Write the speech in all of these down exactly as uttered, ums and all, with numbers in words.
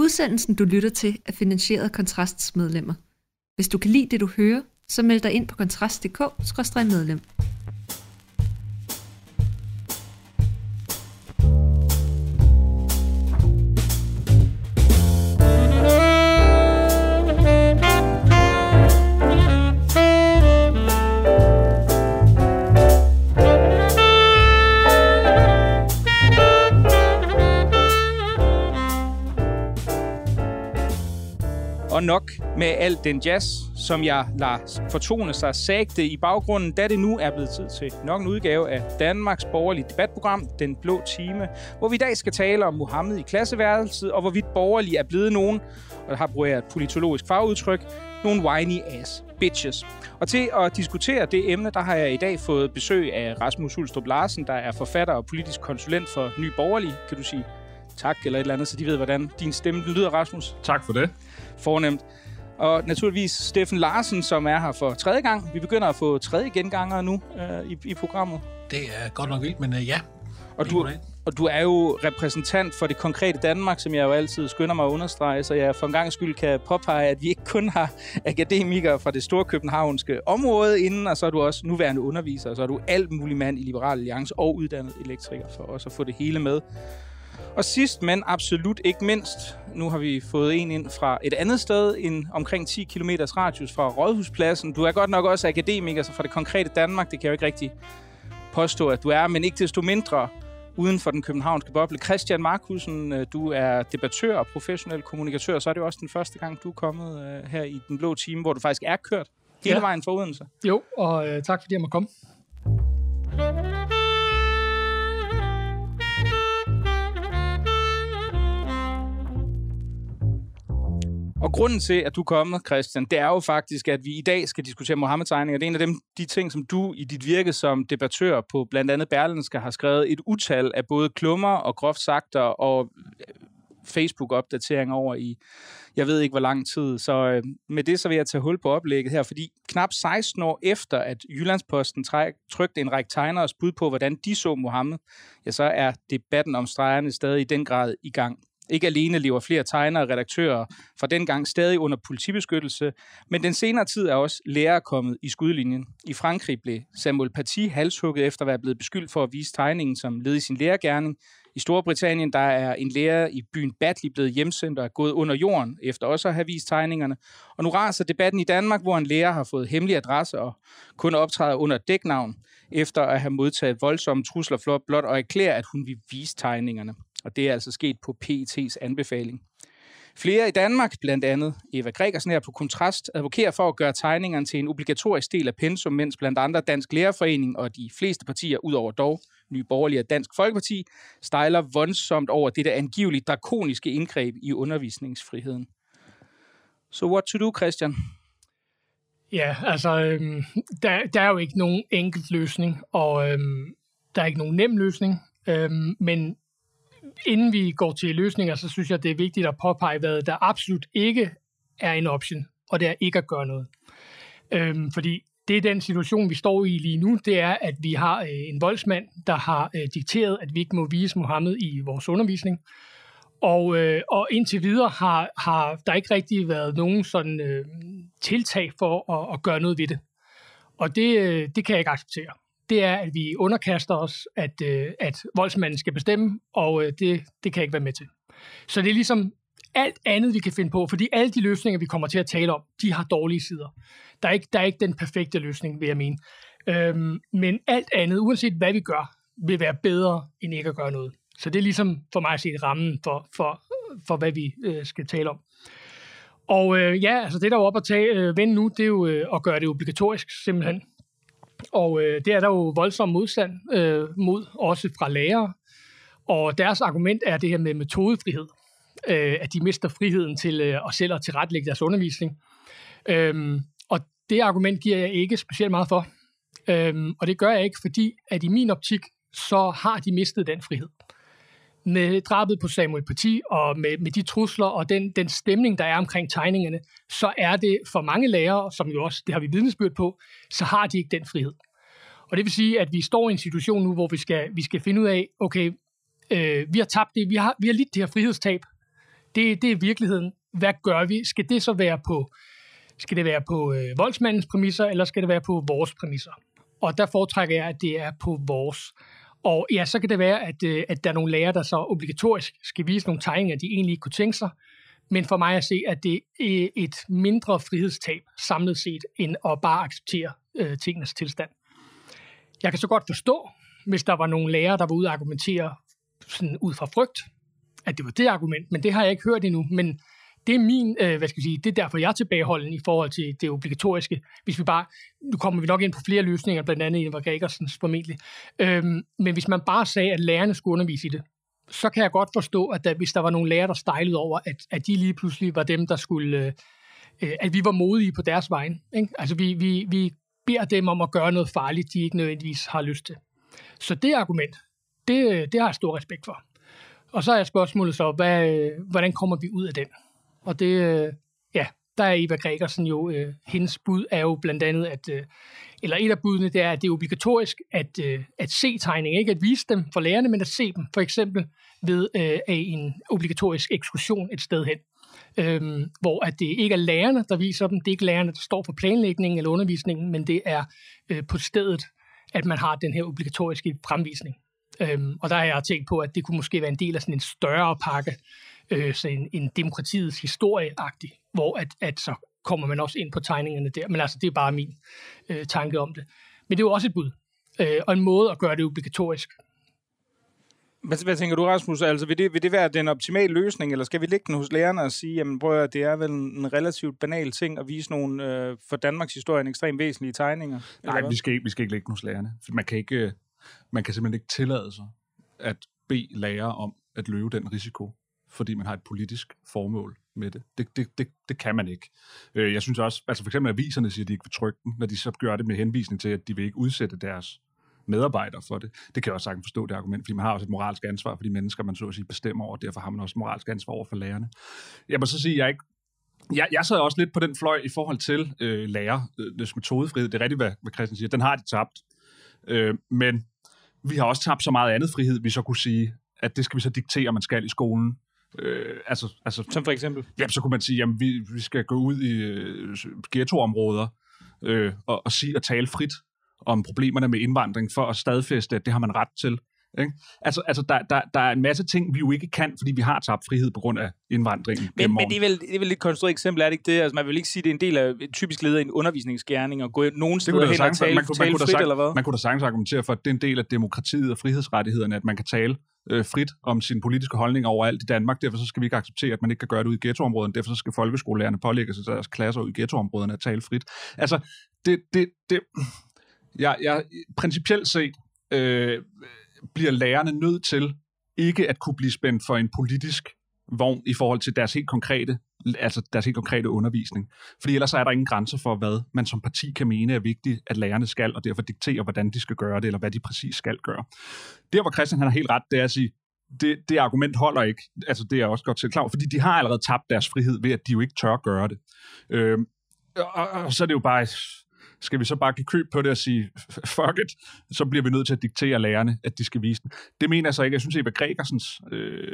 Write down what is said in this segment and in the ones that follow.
Udsendelsen, du lytter til, er finansieret af Kontrasts medlemmer. Hvis du kan lide det, du hører, så meld dig ind på kontrast punktum d k skråstreg medlem. Og nok med alt den jazz, som jeg lader fortone sig sagte i baggrunden, da det nu er blevet tid til nok en udgave af Danmarks borgerlige debatprogram, Den Blå Time, hvor vi i dag skal tale om Mohammed i klasseværelset, og hvorvidt borgerlige er blevet nogen, og der har brugt et politologisk fagudtryk, nogle whiny ass bitches. Og til at diskutere det emne, der har jeg i dag fået besøg af Rasmus Hulstrup Larsen, der er forfatter og politisk konsulent for Ny Borgerlige. Kan du sige tak eller et eller andet, så de ved, hvordan din stemme lyder, Rasmus? Tak for det. Fornemt. Og naturligvis Steffen Larsen, som er her for tredje gang. Vi begynder at få tredje gengangere nu øh, i, i programmet. Det er godt nok vildt, men øh, ja. Og du, og du er jo repræsentant for det konkrete Danmark, som jeg jo altid skynder mig at understrege, så jeg for en gang skyld kan påpege, at vi ikke kun har akademikere fra det store københavnske område inden, og så er du også nuværende underviser, og så er du alt mulig mand i Liberal Alliance og uddannet elektriker for også at få det hele med. Og sidst, men absolut ikke mindst, nu har vi fået en ind fra et andet sted, en omkring ti kilometers radius fra Rådhuspladsen. Du er godt nok også akademiker, så fra det konkrete Danmark, det kan jeg jo ikke rigtig påstå, at du er, men ikke desto mindre uden for den københavnske boble. Christian Markussen, du er debattør og professionel kommunikatør, så er det jo også den første gang, du er kommet her i Den Blå Time, hvor du faktisk er kørt hele ja. vejen fra Odense. Jo, og øh, tak fordi jeg må komme. Og grunden til, at du er kommet, Christian, det er jo faktisk, at vi i dag skal diskutere Mohammed-tegninger. Det er en af dem, de ting, som du i dit virke som debattør på blandt andet Berlingske har skrevet et utal af både klummer og groft sagter og Facebook-opdateringer over i, jeg ved ikke hvor lang tid. Så øh, med det så vil jeg tage hul på oplægget her, fordi knap seksten år efter, at Jyllandsposten træk, trykte en række tegneres bud på, hvordan de så Mohammed, ja, så er debatten om stregerne stadig i den grad i gang. Ikke alene lever flere tegnere og redaktører fra dengang stadig under politibeskyttelse, men den senere tid er også lærere kommet i skudlinjen. I Frankrig blev Samuel Paty halshugget efter at være blevet beskyldt for at vise tegningen som led i sin lærergerning. I Storbritannien der er en lærer i byen Batley blevet hjemsendt og er gået under jorden efter også at have vist tegningerne. Og nu raser debatten i Danmark, hvor en lærer har fået hemmelig adresse og kun optræder under et dæknavn, efter at have modtaget voldsomme trusler blot og erklære, at hun vil vise tegningerne. Og det er altså sket på P E T's anbefaling. Flere i Danmark, blandt andet Eva Gregersen her på Kontrast, advokerer for at gøre tegningerne til en obligatorisk del af pensum, mens blandt andre Dansk Lærerforening og de fleste partier, udover dog Nye Borgerlige og Dansk Folkeparti, stejler voldsomt over dette angiveligt drakoniske indgreb i undervisningsfriheden. Så what to do, Christian? Ja, altså, øhm, der, der er jo ikke nogen enkelt løsning, og øhm, der er ikke nogen nem løsning, øhm, men inden vi går til løsninger, så synes jeg, det er vigtigt at påpege, hvad der absolut ikke er en option, og det er ikke at gøre noget. Øhm, fordi det er den situation, vi står i lige nu, det er, at vi har øh, en voldsmand, der har øh, dikteret, at vi ikke må vise Mohammed i vores undervisning. Og, øh, og indtil videre har, har der ikke rigtig været nogen sådan øh, tiltag for at, at gøre noget ved det. Og det, øh, det kan jeg ikke acceptere. Det er, at vi underkaster os, at, øh, at voldsmanden skal bestemme, og øh, det, det kan jeg ikke være med til. Så det er ligesom alt andet, vi kan finde på, fordi alle de løsninger, vi kommer til at tale om, de har dårlige sider. Der er ikke, der er ikke den perfekte løsning, vil jeg mene. Øhm, men alt andet, uanset hvad vi gør, vil være bedre, end ikke at gøre noget. Så det er ligesom for mig at se rammen for, for, for hvad vi øh, skal tale om. Og øh, ja, altså det der er oppe at tage, øh, vende nu, det er jo øh, at gøre det obligatorisk, simpelthen. Og øh, det er der jo voldsom modstand øh, mod, også fra lærere. Og deres argument er det her med metodefrihed. Øh, at de mister friheden til øh, at selv at tilrettelægge deres undervisning. Øhm, og det argument giver jeg ikke specielt meget for. Øhm, og det gør jeg ikke, fordi at i min optik, så har de mistet den frihed. Med drabet på Samuel Paty og med, med de trusler og den, den stemning, der er omkring tegningerne, så er det for mange lærere, som jo også, det har vi vidnesbyrd på, så har de ikke den frihed. Og det vil sige, at vi står i en situation nu, hvor vi skal, vi skal finde ud af, okay, øh, vi har tabt det, vi har, vi har lidt det her frihedstab Det, det er virkeligheden. Hvad gør vi? Skal det så være på, skal det være på øh, voldsmandens præmisser, eller skal det være på vores præmisser? Og der foretrækker jeg, at det er på vores. Og ja, så kan det være, at, øh, at der er nogle lærere, der så obligatorisk skal vise nogle tegninger, de egentlig ikke kunne tænke sig. Men for mig at se, at det er et mindre frihedstab samlet set, end at bare acceptere øh, tingenes tilstand. Jeg kan så godt forstå, hvis der var nogle lærere, der var ude og argumentere sådan ud fra frygt, at det var det argument, men det har jeg ikke hørt endnu. Men det er min, øh, hvad skal jeg sige, det er derfor, jeg er tilbageholden i forhold til det obligatoriske. Hvis vi bare, nu kommer vi nok ind på flere løsninger, blandt andet i Eva Gregersens formentlig. Øhm, men hvis man bare sagde, at lærerne skulle undervise i det, så kan jeg godt forstå, at der, hvis der var nogle lærere, der stejlede over, at, at de lige pludselig var dem, der skulle, øh, at vi var modige på deres vegne. Ikke? Altså vi, vi, vi beder dem om at gøre noget farligt, de ikke nødvendigvis har lyst til. Så det argument, det, det har jeg stor respekt for. Og så er spørgsmålet så, hvad, hvordan kommer vi ud af den? Og det, ja, der er Eva Gregersen jo, øh, hendes bud er jo blandt andet, at, øh, eller et af budene, det er, at det er obligatorisk at, øh, at se tegninger, ikke at vise dem for lærerne, men at se dem, for eksempel ved øh, en obligatorisk ekskursion et sted hen, øh, hvor at det ikke er lærerne, der viser dem, det er ikke lærerne, der står for planlægningen eller undervisningen, men det er øh, på stedet, at man har den her obligatoriske fremvisning. Øhm, og der har jeg tænkt på, at det kunne måske være en del af sådan en større pakke, øh, så en, en demokratiets historie-agtig, hvor at, at så kommer man også ind på tegningerne der. Men altså, det er bare min øh, tanke om det. Men det er jo også et bud, øh, og en måde at gøre det obligatorisk. Hvad, hvad tænker du, Rasmus? Altså, vil det, vil det være den optimale løsning, eller skal vi lægge den hos lærerne og sige, jamen prøv at det er vel en relativt banal ting at vise nogle øh, for Danmarks historie en ekstremt væsentlige tegninger? Nej, vi skal, ikke, vi skal ikke lægge den hos lærerne. For man kan ikke... Man kan simpelthen ikke tillade sig at bede lærere om at løbe den risiko, fordi man har et politisk formål med det. Det, det, det, det kan man ikke. Jeg synes også, altså for eksempel aviserne siger, at de ikke vil trykke den, når de så gør det med henvisning til, at de vil ikke udsætte deres medarbejdere for det. Det kan jeg også sagtens forstå, det argument, fordi man har også et moralsk ansvar for de mennesker, man så at sige bestemmer over, og derfor har man også et moralsk ansvar over for lærerne. Jeg må så sige, at jeg ikke Jeg, jeg sad også lidt på den fløj i forhold til øh, lærernes metodefrihed. Det er rigtigt, hvad, hvad Christian siger. Den har de tabt. Øh, men vi har også tabt så meget andet frihed, vi så kunne sige, at det skal vi så diktere, man skal i skolen. Øh, altså, altså, Som for eksempel? Ja, så kunne man sige, at vi, vi skal gå ud i øh, ghettoområder øh, og, og sige og tale frit om problemerne med indvandring, for at stadfæste, at det har man ret til. Ikke? Altså, altså der, der, der er en masse ting, vi jo ikke kan, fordi vi har tabt frihed på grund af indvandringen. Men, men det, er vel, det er vel et konstrueret eksempel, er det ikke det? Altså, man vil ikke sige, at det er en del af et typisk leder i en undervisningsgerning, og gå nogen steder hen og tale, man kunne, tale man kunne frit, sagt, eller hvad? Man kunne da sagtens argumentere for, at det er en del af demokratiet og frihedsrettighederne, at man kan tale øh, frit om sine politiske holdninger overalt i Danmark. Derfor så skal vi ikke acceptere, at man ikke kan gøre det ud i ghettoområderne. Derfor så skal folkeskolelærerne pålægge sig deres klasser ud i ghettoområderne at tale frit. Altså, det... det, det jeg, jeg, principielt set... Øh, bliver lærerne nødt til ikke at kunne blive spændt for en politisk vogn i forhold til deres helt konkrete, altså deres helt konkrete undervisning. Fordi ellers er der ingen grænser for, hvad man som parti kan mene er vigtigt, at lærerne skal, og derfor diktere, hvordan de skal gøre det, eller hvad de præcis skal gøre. Der, hvor Christian han har helt ret, det er at sige, det, det argument holder ikke. Altså, det er også godt til klar, fordi de har allerede tabt deres frihed ved, at de jo ikke tør gøre det. Øh, og, og så er det jo bare... Skal vi så bare give køb på det og sige, fuck it, så bliver vi nødt til at diktere lærerne, at de skal vise den. Det mener jeg så ikke. Jeg synes, at Eva Gregersens øh,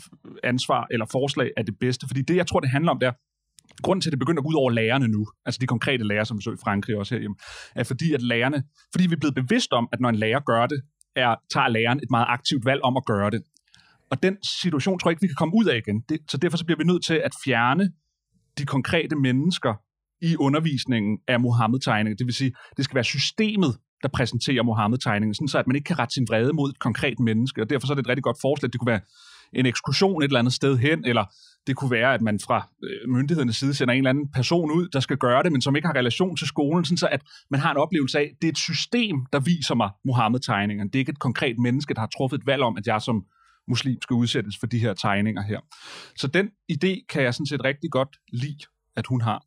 ansvar eller forslag er det bedste, fordi det, jeg tror, det handler om, der grunden til, at det begynder at gå ud over lærerne nu, altså de konkrete lærere, som vi så i Frankrig også herhjemme, er fordi, at lærerne, fordi vi er blevet bevidst om, at når en lærer gør det, er, tager læreren et meget aktivt valg om at gøre det. Og den situation tror jeg ikke, vi kan komme ud af igen. Det, så derfor så bliver vi nødt til at fjerne de konkrete mennesker i undervisningen af Muhammed-tegninger. Det vil sige, det skal være systemet, der præsenterer Muhammed-tegningen, sådan så at man ikke kan rette sin vrede mod et konkret menneske. Og derfor så er det et rigtig godt forslag. Det kunne være en ekskursion et eller andet sted hen, eller det kunne være, at man fra myndighedernes side sender en eller anden person ud, der skal gøre det, men som ikke har relation til skolen, sådan så at man har en oplevelse af, at det er et system, der viser mig Muhammed-tegningerne. Det er ikke et konkret menneske, der har truffet et valg om, at jeg som muslim skal udsættes for de her tegninger her. Så den idé kan jeg sådan set rigtig godt lide, at hun har.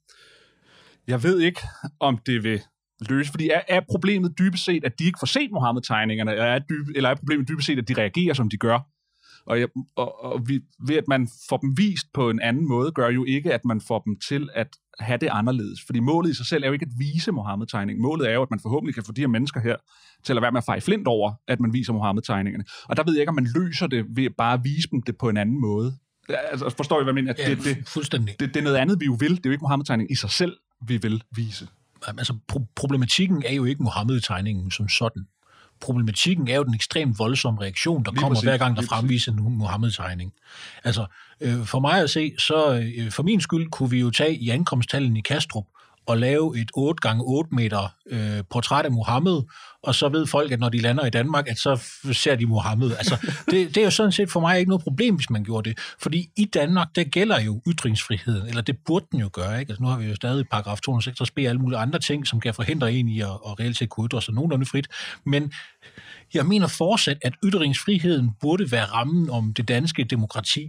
Jeg ved ikke, om det vil løse, fordi er, er problemet dybest set, at de ikke får set Muhammed-tegningerne, eller er, dyb, eller er problemet dybest set, at de reagerer, som de gør? Og, jeg, og, og vi, ved at man får dem vist på en anden måde, gør jo ikke, at man får dem til at have det anderledes. Fordi målet i sig selv er jo ikke at vise Muhammed-tegningen. Målet er jo, at man forhåbentlig kan få de her mennesker her til at være med at feje flint over, at man viser Muhammed-tegningerne. Og der ved jeg ikke, om man løser det ved bare at vise dem det på en anden måde. Altså, forstår I, hvad jeg mener? Ja, det, det, fuldstændig. Det, det er noget andet, vi jo vil. Det er jo ikke Muhammed-tegningen i sig selv, vi vil vise. Altså, pro- problematikken er jo ikke Muhammed-tegningen som sådan. Problematikken er jo den ekstremt voldsomme reaktion, der lige kommer præcis, hver gang, der fremviser en Muhammed-tegning. Altså, øh, for mig at se, så øh, for min skyld kunne vi jo tage i ankomsthallen i Kastrup og lave et otte gange otte meter øh, portræt af Muhammed, og så ved folk, at når de lander i Danmark, at så ser de Muhammed. Altså, det, det er jo sådan set for mig ikke noget problem, hvis man gjorde det. Fordi i Danmark, der gælder jo ytringsfriheden, eller det burde den jo gøre, ikke? Altså, nu har vi jo stadig paragraf to hundrede og seksogtres b og alle mulige andre ting, som kan forhindre en i at, at reelt set kunne ytre sig nogenlunde frit. Men jeg mener fortsat, at ytringsfriheden burde være rammen om det danske demokrati.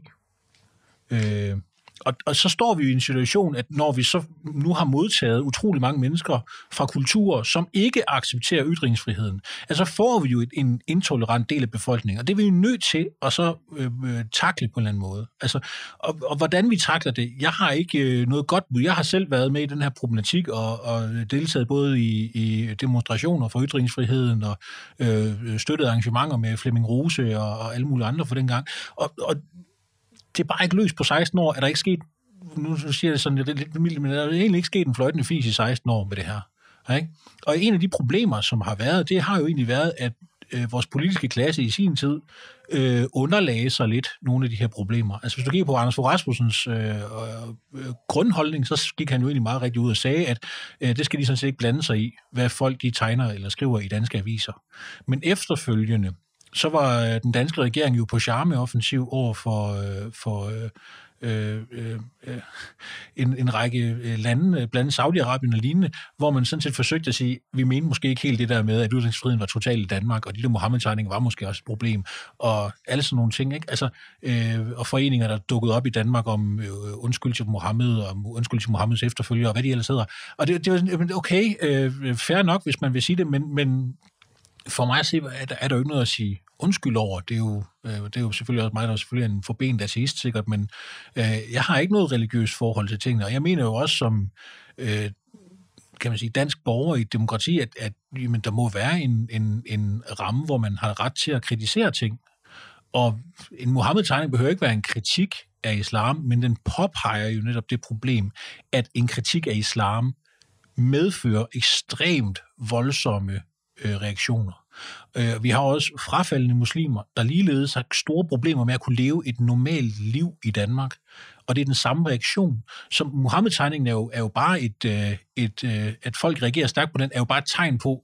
Øh, Og, og så står vi jo i en situation, at når vi så nu har modtaget utrolig mange mennesker fra kulturer, som ikke accepterer ytringsfriheden, altså får vi jo et, en intolerant del af befolkningen, og det er vi jo nødt til at så øh, takle på en eller anden måde. Altså, og, og hvordan vi takler det, jeg har ikke øh, noget godt bud. Jeg har selv været med i den her problematik og, og deltaget både i, i demonstrationer for ytringsfriheden og øh, støttet arrangementer med Flemming Rose og, og alle mulige andre for den gang. Og, og det er bare ikke løst på seksten år. Er der ikke sket, nu siger jeg det sådan, det er lidt mildt, men der er egentlig ikke sket en fløjtende fis i seksten år med det her. Ikke? Og en af de problemer, som har været, det har jo egentlig været, at øh, vores politiske klasse i sin tid øh, underlagde sig lidt nogle af de her problemer. Altså hvis du kigger på Anders Fogh Rasmussens øh, øh, grundholdning, så gik han jo egentlig meget rigtig ud og sagde, at øh, det skal de sådan set ikke blande sig i, hvad folk de tegner eller skriver i danske aviser. Men efterfølgende, så var den danske regering jo på charmeoffensiv over for, øh, for øh, øh, øh, en, en række lande, blandt andet Saudi-Arabien og lignende, hvor man sådan set forsøgte at sige, vi mener måske ikke helt det der med, at ytringsfriheden var total i Danmark, og de der Muhammed-tegninger var måske også et problem, og alle sådan nogle ting, ikke? Altså, øh, og foreninger, der dukkede op i Danmark om øh, undskyld til Muhammed, og undskyld til Muhammeds efterfølgere, og hvad de ellers hedder. Og det, det var okay, øh, fair nok, hvis man vil sige det, men, men for mig at se, er der, er der jo ikke noget at sige undskyld over. Det er jo, øh, det er jo selvfølgelig også mig, der er selvfølgelig en forbenet ateist sikkert, men øh, jeg har ikke noget religiøst forhold til tingene, og jeg mener jo også som øh, kan man sige, dansk borger i et demokrati, at, at jamen, der må være en, en, en ramme, hvor man har ret til at kritisere ting. Og en Muhammed-tegning behøver ikke være en kritik af islam, men den påpeger jo netop det problem, at en kritik af islam medfører ekstremt voldsomme reaktioner. Vi har også frafaldende muslimer, der ligeledes har store problemer med at kunne leve et normalt liv i Danmark. Og det er den samme reaktion. Så Muhammed-tegningen er jo, er jo bare et, et, et, at folk reagerer stærkt på den, er jo bare et tegn på,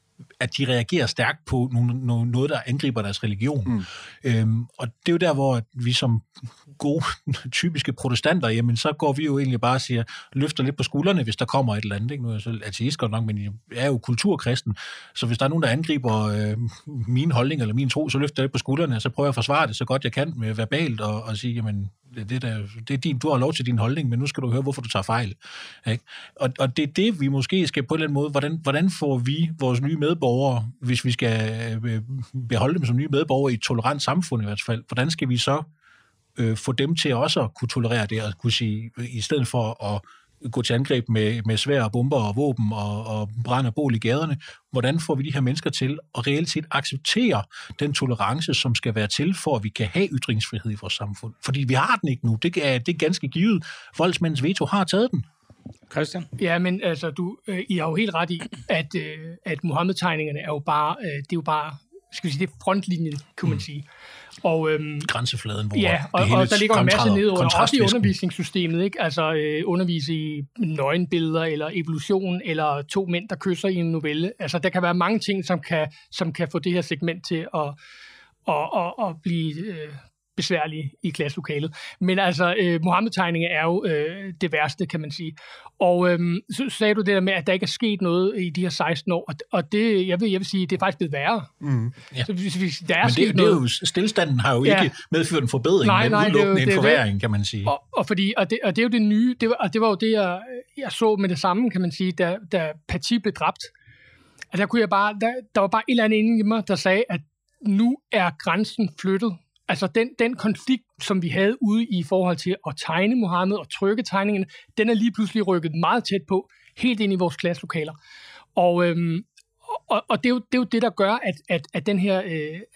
at de reagerer stærkt på noget, der angriber deres religion. Mm. Øhm, og det er jo der, hvor vi som gode, typiske protestanter, jamen så går vi jo egentlig bare og siger, løfter lidt på skuldrene, hvis der kommer et eller andet. Ikke? Nu er jeg selv ateist godt nok, men jeg er jo kulturkristen, så hvis der er nogen, der angriber øh, min holdning eller min tro, så løfter jeg lidt på skuldrene, og så prøver jeg at forsvare det så godt jeg kan med verbalt, og, og sige, jamen det, det, der, det er din, du har lov til din holdning, men nu skal du høre, hvorfor du tager fejl. Ikke? Og, og det er det, vi måske skal på en eller anden måde, hvordan, hvordan får vi vores nye medborgere, hvis vi skal beholde dem som nye medborgere i et tolerant samfund i hvert fald, hvordan skal vi så øh, få dem til også at kunne tolerere det, og kunne sige, i stedet for at gå til angreb med, med svær og bomber og våben og, og brand og bål i gaderne, hvordan får vi de her mennesker til at reelt set acceptere den tolerance, som skal være til, for at vi kan have ytringsfrihed i vores samfund? Fordi vi har den ikke nu. Det er, det er ganske givet. Voldsmændens veto har taget den. Christian? Ja, men altså, du, øh, I har jo helt ret i, at, øh, at Muhammed-tegningerne er jo bare, øh, det er jo bare, skal vi sige, det er frontlinjen, kunne man sige. Og, øhm, grænsefladen, hvor ja, og, det og der ligger en masse nedover, også i undervisningssystemet, ikke? Altså øh, undervise i nøgenbilleder, eller evolution, eller to mænd, der kysser i en novelle. Altså, der kan være mange ting, som kan, som kan få det her segment til at, at, at, at blive øh, besværlige i klasselokalet. Men altså, øh, Muhammed-tegninger er jo øh, det værste, kan man sige. Og øh, så sagde du det der med, at der ikke er sket noget i de her seksten år, og, og det, jeg vil, jeg vil sige, det er faktisk blevet værre. Mm, ja. Så hvis, hvis der er men det, noget, det er jo, stillstanden har jo ja. ikke medført en forbedring, nej, men nej, udelukkende det, det, en forværring, kan man sige. Og, og, fordi, og, det, og det er jo det nye, det var, og det var jo det, jeg, jeg så med det samme, kan man sige, da, da Paty blev dræbt. Altså, der, kunne jeg bare, der, der var bare et eller andet inde i mig, der sagde, at nu er grænsen flyttet. Altså den, den konflikt, som vi havde ude i forhold til at tegne Muhammed og trykke tegningerne, den er lige pludselig rykket meget tæt på, helt ind i vores klasselokaler. Og, øhm, og, og det, er jo, det er jo det, der gør, at, at, at den her, øh, at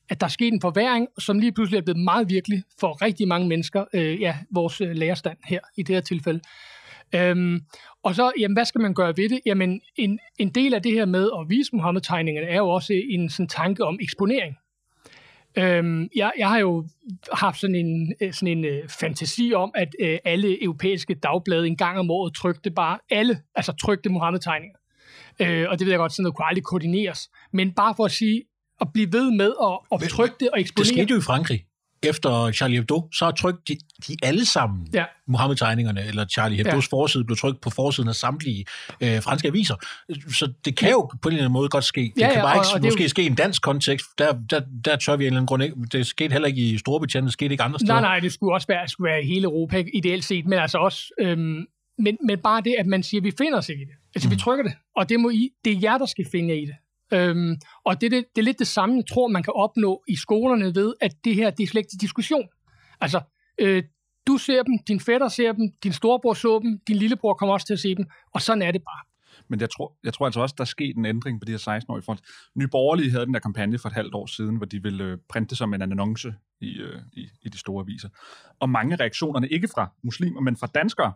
at der er sket en forværring, som lige pludselig er blevet meget virkelig for rigtig mange mennesker, øh, ja, vores øh, lærerstand her i det her tilfælde. Øhm, og så, jamen, hvad skal man gøre ved det? Jamen, en, en del af det her med at vise Muhammed-tegningerne er jo også en sådan tanke om eksponering. Øhm, jeg, jeg har jo haft sådan en, sådan en uh, fantasi om, at uh, alle europæiske dagblade en gang om året trykte bare alle, altså trykte Muhammed-tegninger. Øh, og det ved jeg godt, sådan noget kunne aldrig koordineres. Men bare for at sige, at blive ved med at, at trykke det og eksponere. Det skete jo i Frankrig. Efter Charlie Hebdo, så har trykt de, de alle sammen ja. Muhammed-tegningerne, eller Charlie Hebdos ja. forside blev trykt på forsiden af samtlige øh, franske aviser. Så det kan jo på en eller anden måde godt ske. Det ja, ja, kan bare og, ikke og måske jo... ske i en dansk kontekst. Der, der, der tør vi en eller anden grund ikke. Det skete heller ikke i Storbritannien, det skete ikke andre steder. Nej, nej, det skulle også være, det skulle være i hele Europa, ideelt set, men altså også... Øhm, men, men bare det, at man siger, at vi finder os ikke i det. Altså, mm. vi trykker det, og det, må I, det er jer, der skal finde jer i det. Øhm, og det, det, det er lidt det samme, jeg tror, man kan opnå i skolerne ved, at det her, det er slet ikke til diskussion. Altså, øh, du ser dem, din fætter ser dem, din storebror så dem, din lillebror kommer også til at se dem, og sådan er det bare. Men jeg tror, jeg tror altså også, der er sket en ændring på de her seksten-årige front. Nye Borgerlige havde den der kampagne for et halvt år siden, hvor de ville øh, printe som en annonce i, øh, i, i de store aviser. Og mange reaktionerne, ikke fra muslimer, men fra danskere,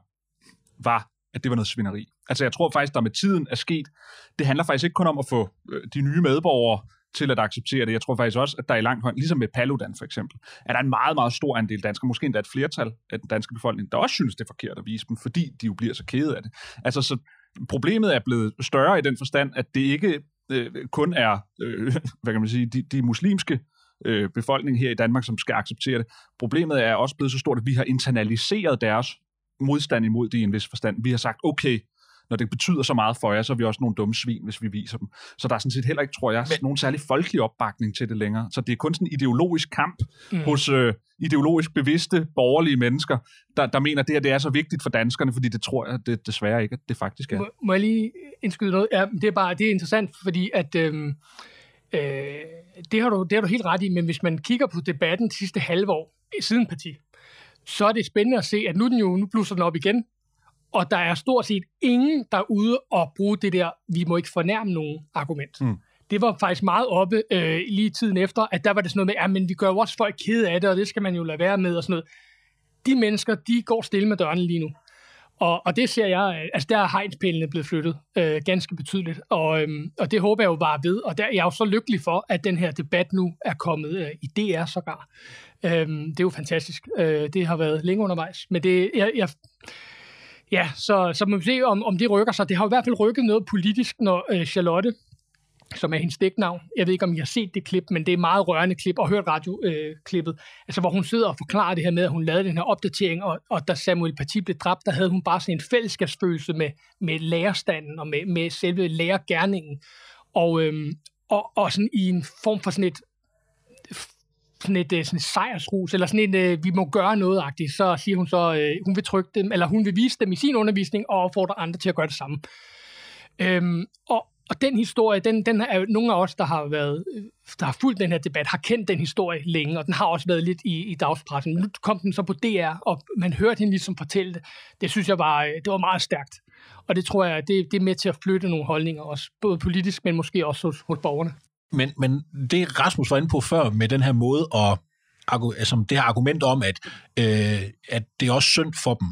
var, at det var noget svineri. Altså jeg tror faktisk, der med tiden er sket. Det handler faktisk ikke kun om at få øh, de nye medborgere til at acceptere det. Jeg tror faktisk også, at der er i langt højde, ligesom med Paludan for eksempel, at der er en meget, meget stor andel danskere, måske endda et flertal af den danske befolkning, der også synes, det er forkert at vise dem, fordi de jo bliver så kede af det. Altså så problemet er blevet større i den forstand, at det ikke øh, kun er, øh, hvad kan man sige, de, de muslimske øh, befolkning her i Danmark, som skal acceptere det. Problemet er også blevet så stort, at vi har internaliseret deres modstand imod det i en vis forstand. Vi har sagt, okay, når det betyder så meget for jer, så er vi også nogle dumme svin, hvis vi viser dem. Så der er sådan set heller ikke, tror jeg, Men... nogen særlig folkelig opbakning til det længere. Så det er kun sådan en ideologisk kamp mm. hos øh, ideologisk bevidste, borgerlige mennesker, der, der mener, at det her det er så vigtigt for danskerne, fordi det tror jeg det, desværre ikke, at det faktisk er. Må, må jeg lige indskyde noget? Ja, det er bare det er interessant, fordi at øhm, øh, det, har du, det har du helt ret i, men hvis man kigger på debatten de sidste halve år siden parti, så er det spændende at se, at nu, den jo, nu blusser den op igen, og der er stort set ingen, der er ude og bruge det der, vi må ikke fornærme nogen argument. Mm. Det var faktisk meget oppe øh, lige tiden efter, at der var det sådan noget med, at men vi gør jo også folk kede af det, og det skal man jo lade være med, og sådan noget. De mennesker, de går stille med dørene lige nu. Og, og det ser jeg, altså der er hegnspælene blevet flyttet øh, ganske betydeligt, og, øhm, og det håber jeg jo bare ved, og der jeg er jeg jo så lykkelig for, at den her debat nu er kommet øh, i D R sågar. Øhm, det er jo fantastisk. Øh, det har været længe undervejs, men det, jeg, jeg, ja, så, så må vi se, om, om det rykker sig. Det har i hvert fald rykket noget politisk, når øh, Charlotte, som er hendes dæknavn, jeg ved ikke, om I har set det klip, men det er meget rørende klip, og hørt radioklippet, øh, altså hvor hun sidder og forklarer det her med, at hun lavede den her opdatering, og, og da Samuel Paty blev dræbt, der havde hun bare sådan en fællesskabsfølelse med, med lærerstanden, og med, med selve lærergerningen, og, øhm, og, og sådan i en form for sådan et, sådan et, sådan et sejrsrus, eller sådan en, øh, vi må gøre noget-agtigt, så siger hun så, øh, hun vil trykke dem, eller hun vil vise dem i sin undervisning, og opfordre andre til at gøre det samme. Øhm, og Og den historie, den, den er jo nogle af os, der har været, der har fulgt den her debat, har kendt den historie længe, og den har også været lidt i, i dagspressen. Nu kom den så på D R, og man hørte hende ligesom fortælle det. Det synes jeg var, det var meget stærkt. Og det tror jeg, det, det er med til at flytte nogle holdninger også, både politisk, men måske også hos, hos borgerne. Men, men det Rasmus var inde på før, med den her måde, og altså det her argument om, at, øh, at det er også synd for dem,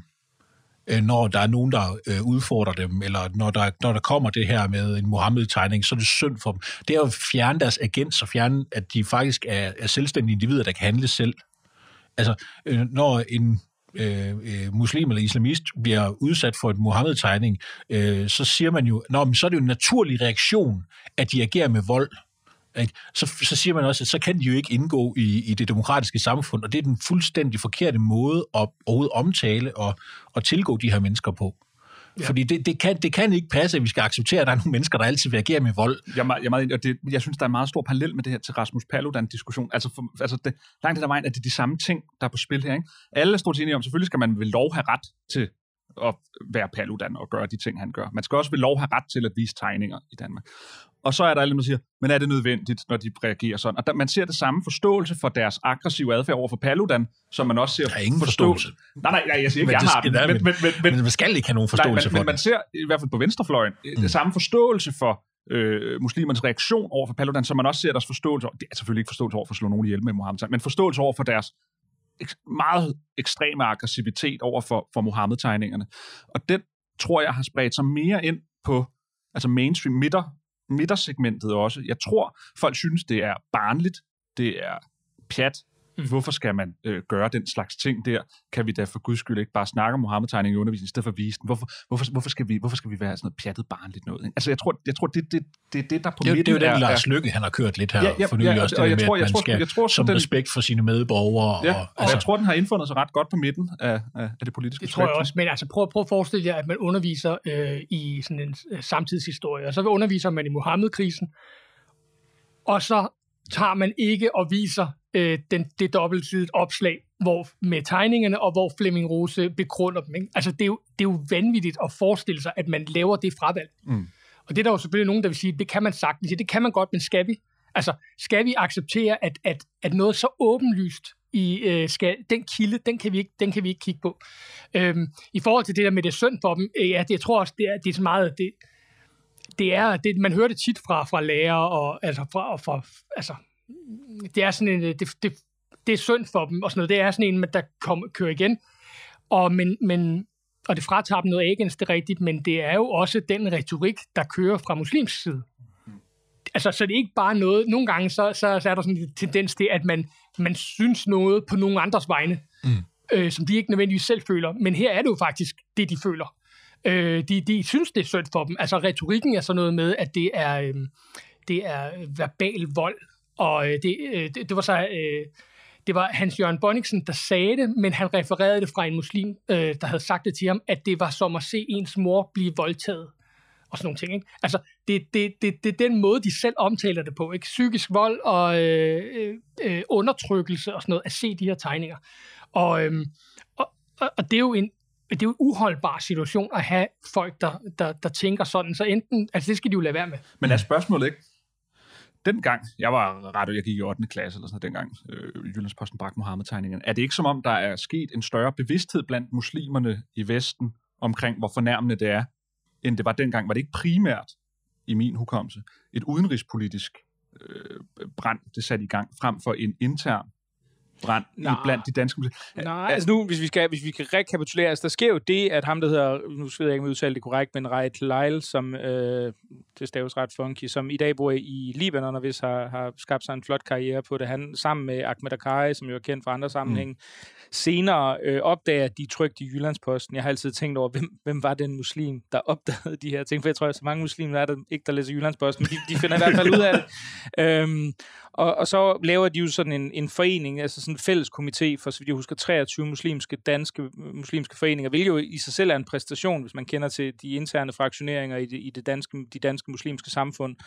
når der er nogen, der øh, udfordrer dem, eller når der, når der kommer det her med en Muhammed-tegning, så er det synd for dem. Det er at fjerne deres agens, og fjerne, at de faktisk er, er selvstændige individer, der kan handle selv. Altså, øh, når en øh, øh, muslim eller islamist bliver udsat for et Muhammed-tegning, øh, så siger man jo, nå, men så er det jo en naturlig reaktion, at de agerer med vold. Så, så siger man også, at så kan de jo ikke indgå i, i det demokratiske samfund, og det er den fuldstændig forkerte måde at overhovedet omtale og, og tilgå de her mennesker på. Ja. Fordi det, det, kan, det kan ikke passe, at vi skal acceptere, at der er nogle mennesker, der altid vil agere med vold. Jeg, jeg, jeg, og det, jeg synes, der er en meget stor parallel med det her til Rasmus Paludan-diskussion. Altså, for, altså det, langt hen ad vejen, at det er de samme ting, der er på spil her. Ikke? Alle er stort set enige om, selvfølgelig skal man ved lov have ret til at være Paludan og gøre de ting, han gør. Man skal også ved lov have ret til at vise tegninger i Danmark. Og så er der alle, man siger, men er det nødvendigt, når de reagerer sådan? Og der, man ser det samme forståelse for deres aggressive adfærd over for Paludan, som man også ser... Der er ingen forståelse. forståelse. Nej, nej, nej, jeg siger ikke, men jeg har den. Men, men, men, men, men, men man skal ikke have nogen forståelse nej, men, for men man ser, i hvert fald på venstrefløjen, mm. det samme forståelse for øh, muslimernes reaktion over for Paludan, som man også ser deres forståelse over. Det er selvfølgelig ikke forståelse over for at slå nogen ihjel med Mohammed, men forståelse over for deres meget ekstreme aggressivitet over for, for Mohammed-tegningerne. Og den, tror jeg, har spredt sig mere ind på altså mainstream midter, midtersegmentet også. Jeg tror, folk synes, det er barnligt, det er pjat. Mm. Hvorfor skal man øh, gøre den slags ting der? Kan vi da for guds skyld ikke bare snakke om Mohammed-tegning i undervisningen, i stedet for at vise den? Hvorfor, hvorfor, hvorfor, skal vi, hvorfor skal vi være sådan noget pjattet barnligt noget? Ikke? Altså, jeg tror, jeg tror det er det, det, det, der på det, midten det er jo den er... Lars Løkke, han har kørt lidt her ja, ja, for nylig ja, også, det og med, jeg tror, at jeg man tror, skal jeg tror, som den, respekt for sine medborgere. Ja, og, og altså, jeg tror, den har indfundet sig ret godt på midten af, af, af det politiske Det tror jeg spektrum. også, men altså prøv, prøv at forestille jer, at man underviser øh, i sådan en øh, samtidshistorie, og så underviser man i Mohammed-krisen, og så tager man ikke og viser øh, den, det dobbeltsidigt opslag hvor, med tegningerne, og hvor Flemming Rose begrunder dem. Ikke? Altså, det er, jo, det er jo vanvittigt at forestille sig, at man laver det fravalg. Mm. Og det er der jo selvfølgelig nogen, der vil sige, det kan man sagtens. Det kan man godt, men skal vi? Altså, skal vi acceptere, at, at, at noget så åbenlyst i øh, skal, den kilde, den kan vi ikke, den kan vi ikke kigge på. Øhm, I forhold til det der med det synd for dem, øh, ja, det, jeg tror også, det er, det er så meget... Det, det er, det, man hører det tit fra, fra lærere, og altså, fra, og fra, altså, det er sådan en, det, det, det er synd for dem, og sådan noget, det er sådan en, der kom, kører igen, og, men, men, og det fratager dem noget agens, det er rigtigt, men det er jo også den retorik, der kører fra muslims side. Altså, så det er ikke bare noget, nogle gange, så, så, så er der sådan en tendens til, at man, man synes noget på nogen andres vegne, mm. øh, som de ikke nødvendigvis selv føler, men her er det jo faktisk det, de føler. Øh, de, de synes, det er synd for dem. Altså, retorikken er sådan noget med, at det er, øh, det er verbal vold, og øh, det, øh, det, det var så... Øh, det var Hans Jørgen Bonniksen, der sagde det, men han refererede det fra en muslim, øh, der havde sagt det til ham, at det var som at se ens mor blive voldtaget, og sådan nogle ting. Ikke? Altså, det er det, det, det, den måde, de selv omtaler det på. Ikke? Psykisk vold og øh, øh, undertrykkelse og sådan noget, at se de her tegninger. Og, øh, og, og det er jo en det er jo en uholdbar situation at have folk, der, der, der tænker sådan, så enten, altså det skal de jo lade være med. Men er spørgsmålet ikke, dengang, jeg var ret, jeg gik i ottende klasse, eller sådan dengang, øh, Jyllandsposten bragte Mohammed-tegningerne, er det ikke som om, der er sket en større bevidsthed blandt muslimerne i Vesten, omkring hvor fornærmende det er, end det var dengang? Var det ikke primært, i min hukommelse, et udenrigspolitisk øh, brand, det satte i gang, frem for en intern brand i blandt de danske muslimer? Nej, altså nu, hvis vi, skal, hvis vi kan rekapitulere, altså der sker jo det, at ham, der hedder, nu ved jeg ikke, om jeg udtaler det korrekt, men Raed Leil, som, øh, det staves ret funky, som i dag bor i Libanon, og hvis har, har skabt sig en flot karriere på det, han sammen med Ahmed Akkari, som jo er kendt fra andre sammenhænge, mm. senere øh, opdager, at de trykte i Jyllandsposten. Jeg har altid tænkt over, hvem, hvem var den muslim, der opdagede de her ting, for jeg tror, at så mange muslimer er der ikke, der læser Jyllandsposten, men de, de finder i hvert fald ud af det. Øhm, og, og så laver de jo sådan en, en forening, altså sådan en fælles komité for, så vidt jeg husker, treogtyve muslimske, danske muslimske foreninger, hvilket jo i sig selv er en præstation, hvis man kender til de interne fraktioneringer i, det, i det danske, de danske muslimske samfund.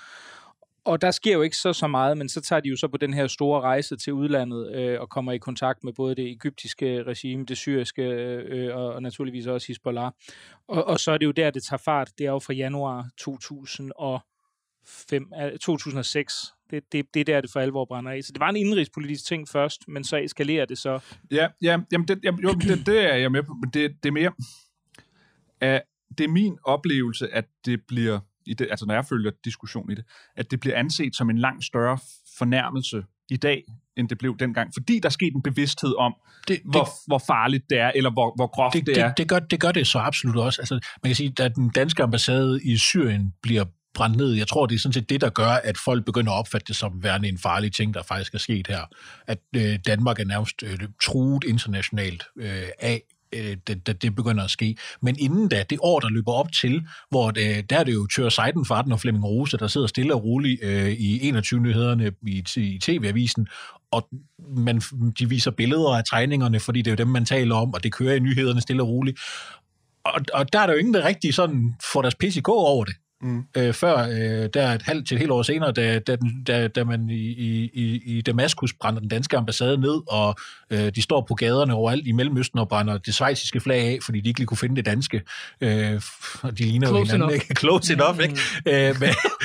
Og der sker jo ikke så så meget, men så tager de jo så på den her store rejse til udlandet øh, og kommer i kontakt med både det egyptiske regime, det syriske øh, og, og naturligvis også Hizbollah. Og, og så er det jo der, det tager fart. Det er jo fra januar to tusind og fem, to tusind og seks. Det, det, det er der, det for alvor brænder af. Så det var en indrigspolitisk ting først, men så eskalerer det så. Ja, ja jamen det, jamen, jo, det, det er jeg med på, men det, det er mere... Uh, det er min oplevelse, at det bliver... I det, altså når jeg følger diskussion i det, at det bliver anset som en langt større fornærmelse i dag, end det blev dengang, fordi der er sket en bevidsthed om, det, hvor, det, hvor farligt det er, eller hvor, hvor groft det, det er. Det, det, gør, det gør det så absolut også. Altså, man kan sige, at den danske ambassade i Syrien bliver brændt ned. Jeg tror, det er sådan set det, der gør, at folk begynder at opfatte det som værende en farlig ting, der faktisk er sket her. At øh, Danmark er nærmest øh, truet internationalt øh, af Det, det, det begynder at ske. Men inden da, det år, der løber op til, hvor det, der er det jo Tør Seidenfarten og Flemming Rose, der sidder stille og roligt øh, i enogtyve-nyhederne i, i T V-avisen, og man, de viser billeder af tegningerne, fordi det er jo dem, man taler om, og det kører i nyhederne stille og roligt. Og, og der er der jo ingen, der rigtig sådan får deres pisse gå over det. Mm. Øh, før, øh, der et halvt til et helt år senere, da, da, da, da man i, i, i Damaskus brænder den danske ambassade ned, og øh, de står på gaderne overalt i Mellemøsten og brænder det schweiziske flag af, fordi de ikke lige kunne finde det danske. Øh, og de ligner jo hinanden, ikke? Close enough, ikke? Mm. Øh, men,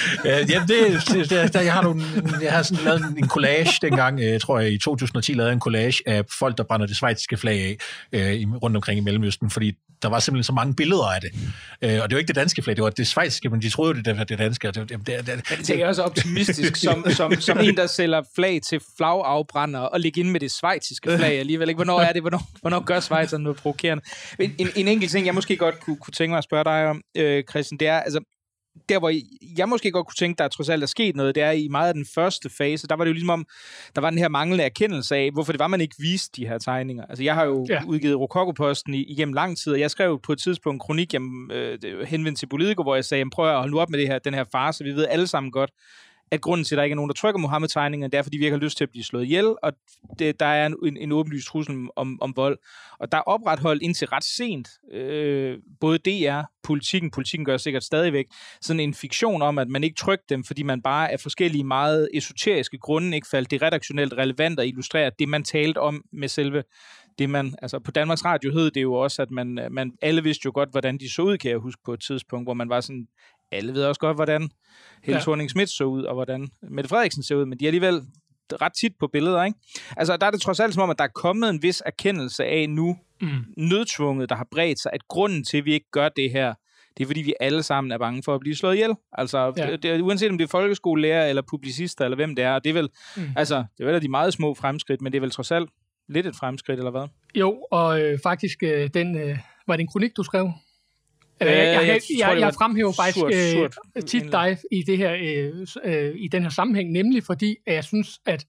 øh, ja, det, det, det, jeg har nogle, jeg har sådan lavet en collage dengang, jeg tror jeg i to tusind og ti lavede en collage af folk, der brænder det schweiziske flag af øh, rundt omkring i Mellemøsten, fordi der var simpelthen så mange billeder af det. Øh, og det var ikke det danske flag, det var det schweiziske, men de troede jo, det var det danske. Det, det, det, det, det er også optimistisk, som, som, som en, der sælger flag til flagafbrænder og ligge inde med det schweiziske flag alligevel. Ikke? Hvornår er det? Hvornår, hvornår gør Schweizerne noget provokerende? En, en, en enkelt ting, jeg måske godt kunne, kunne tænke mig at spørge dig om, øh, Christian, det er, altså, der hvor jeg måske godt kunne tænke, der trods alt er sket noget, det er i meget af den første fase, der var det jo ligesom om, der var den her manglende erkendelse af, hvorfor det var, man ikke viste de her tegninger. Altså jeg har jo ja. udgivet Rokokoposten igennem lang tid, og jeg skrev på et tidspunkt en kronik jamen, øh, henvendt til Politico, hvor jeg sagde, prøv at holde nu op med det her, den her farce, vi ved alle sammen godt, at grunden til, at der ikke er nogen, der trykker Mohammed-tegningerne, det er, fordi vi ikke har lyst til at blive slået ihjel, og det, der er en, en åbenlyst trussel om, om vold. Og der er opretholdt indtil ret sent, øh, både D R, politikken, politikken gør sikkert stadigvæk, sådan en fiktion om, at man ikke trykte dem, fordi man bare af forskellige meget esoteriske grunde ikke faldt det redaktionelt relevant og illustrerer det, man talte om med selve det, man, altså på Danmarks Radio hed det jo også, at man, man alle vidste jo godt, hvordan de så ud, kan jeg huske på et tidspunkt, hvor man var sådan, alle ved også godt, hvordan Helle Thorning-Schmidt så ud, og hvordan Mette Frederiksen ser ud, men de er alligevel ret tit på billeder, ikke? Altså, der er det trods alt som om, at der er kommet en vis erkendelse af nu, mm. nødtvunget, der har bredt sig, at grunden til, at vi ikke gør det her, det er, fordi vi alle sammen er bange for at blive slået ihjel. Altså, ja. det, det, uanset om det er folkeskolelærer, eller publicister, eller hvem det er, det er vel, mm. altså, det er vel de meget små fremskridt, men det er vel trods alt lidt et fremskridt, eller hvad? Jo, og øh, faktisk, øh, den, øh, var det en kronik, du skrev? Øh, jeg, jeg, jeg, jeg, jeg fremhæver faktisk surt, surt. Øh, tit dig i, det her, øh, øh, i den her sammenhæng, nemlig fordi, at jeg synes, at,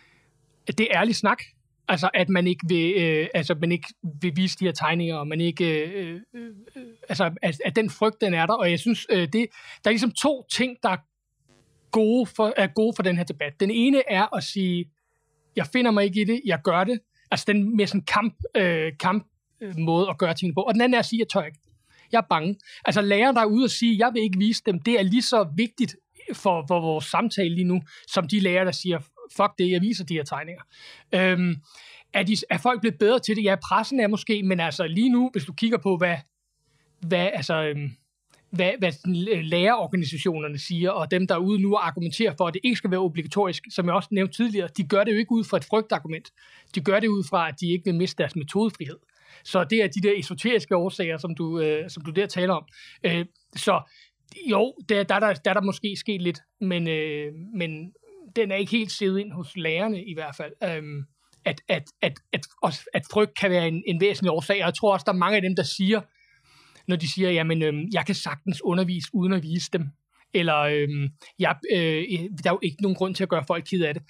at det er ærlig snak. Altså, at man ikke vil, øh, altså, man ikke vil vise de her tegninger, og man ikke, øh, øh, altså, at, at den frygt, den er der. Og jeg synes, øh, det, der er ligesom to ting, der er gode, for, er gode for den her debat. Den ene er at sige, jeg finder mig ikke i det, jeg gør det. Altså, den med sådan en kamp, øh, kamp øh, måde at gøre tingene på. Og den anden er at sige, jeg tør ikke. Jeg er bange. Altså lærere, der er ude og sige, jeg vil ikke vise dem, det er lige så vigtigt for, for vores samtale lige nu, som de lærere, der siger, fuck det, jeg viser de her tegninger. Øhm, er, de, er folk blevet bedre til det? Ja, pressen er måske, men altså lige nu, hvis du kigger på, hvad, hvad, altså, øhm, hvad, hvad lærerorganisationerne siger, og dem, der er ude nu og argumenterer for, at det ikke skal være obligatorisk, som jeg også nævnte tidligere, de gør det jo ikke ud fra et frygtargument. De gør det ud fra, at de ikke vil miste deres metodefrihed. Så det er de der esoteriske årsager, som du, øh, som du der taler om. Øh, så jo, der, der, der, der er der måske sket lidt, men, øh, men den er ikke helt siddet ind hos lærerne i hvert fald. Øh, at, at, at, at, at frygt kan være en, en væsentlig årsag, og jeg tror også, der er mange af dem, der siger, når de siger, jamen, øh, jeg kan sagtens undervise uden at vise dem, eller øh, jeg, øh, der er jo ikke nogen grund til at gøre folk ked af det.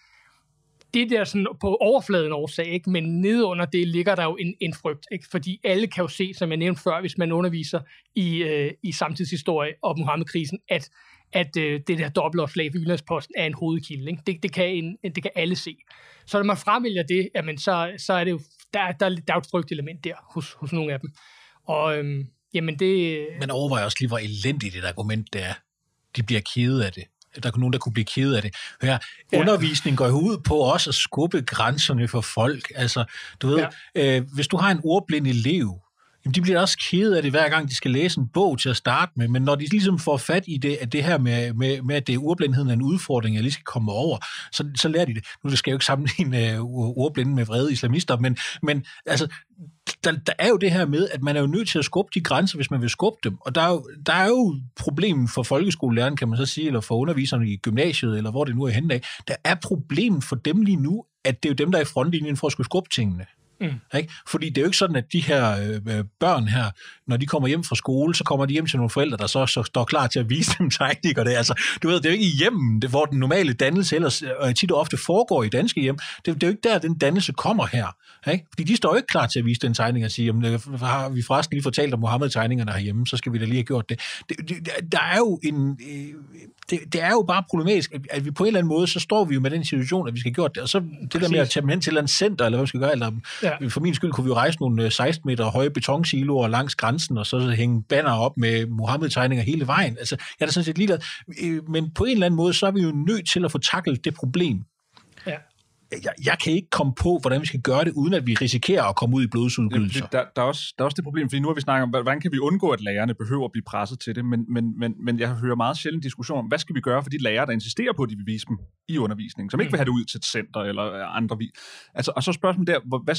Det der sådan på overfladen årsag, ikke? Men nede under det ligger der jo en, en frygt, ikke? Fordi alle kan jo se, som jeg nævnte før, hvis man underviser i, øh, i samtidshistorie og Muhammed-krisen, at, at øh, det der dobbeltopslag for Jyllandsposten er en hovedkilde. Ikke? Det, det, kan en, det kan alle se. Så når man fravælger det, jamen, så, så er det jo, der, der, der er jo et frygtelement der hos, hos nogle af dem. Og øhm, jamen det... Men overvejer også lige, hvor elendigt et argument det er. De bliver kede af det. Der er nogen, der kunne blive kede af det. Hør, ja. Undervisning går jo ud på også at skubbe grænserne for folk. Altså, du ved, ja. øh, hvis du har en ordblind elev, jamen, de bliver også kede af det, hver gang de skal læse en bog til at starte med, men når de ligesom får fat i det, at det her med, med, med at det er ordblindheden er en udfordring, jeg lige skal komme over, så, så lærer de det. Nu skal jeg jo ikke sammenligne uh, ordblinde med vrede islamister, men, men altså, der, der er jo det her med, at man er jo nødt til at skubbe de grænser, hvis man vil skubbe dem. Og der er jo, der er jo problemet for folkeskolelæreren, kan man så sige, eller for underviserne i gymnasiet, eller hvor det nu er henne af. Der er problemet for dem lige nu, at det er jo dem, der er i frontlinjen for at skulle skubbe tingene. Mm. Ikke? Fordi det er jo ikke sådan, at de her øh, børn her, når de kommer hjem fra skole, så kommer de hjem til nogle forældre, der så, så står klar til at vise dem teknik. Og det, altså, du ved, det er jo ikke i hjemmen, det, hvor den normale dannelse ellers øh, tit og ofte foregår i danske hjem. Det, det er jo ikke der, den dannelse kommer her. Ikke? Fordi de står jo ikke klar til at vise den tegning og sige, jamen, har vi forresten lige fortalt om Mohammed-tegningerne herhjemme, så skal vi da lige have gjort det. det, det der er jo en... Øh, det, det er jo bare problematisk, at, at vi på en eller anden måde, så står vi jo med den situation, at vi skal have gjort det. Og så det Præcis. Der med at tage dem hen til et eller andet center, eller hvad vi skal gøre, eller ja. For min skyld kunne vi jo rejse nogle seksten meter høje betonsiloer langs grænsen, og så hænge banner op med Mohammed-tegninger hele vejen. Altså, jeg er da sådan set ligeglad. Men på en eller anden måde, så er vi jo nødt til at få taklet det problem. Ja. jeg, jeg kan ikke komme på, hvordan vi skal gøre det, uden at vi risikerer at komme ud i blodsudgydelser. Der, der, er også, der er også det problem, fordi nu har vi snakket om, hvordan kan vi undgå, at lærerne behøver at blive presset til det, men, men, men, men jeg hører meget sjældent diskussion om, hvad skal vi gøre for de lærere, der insisterer på, at de vil vise dem i undervisningen, som ikke vil have det ud til et center eller andre vis. Altså, og så spørgsmålet der, hvor, hvad,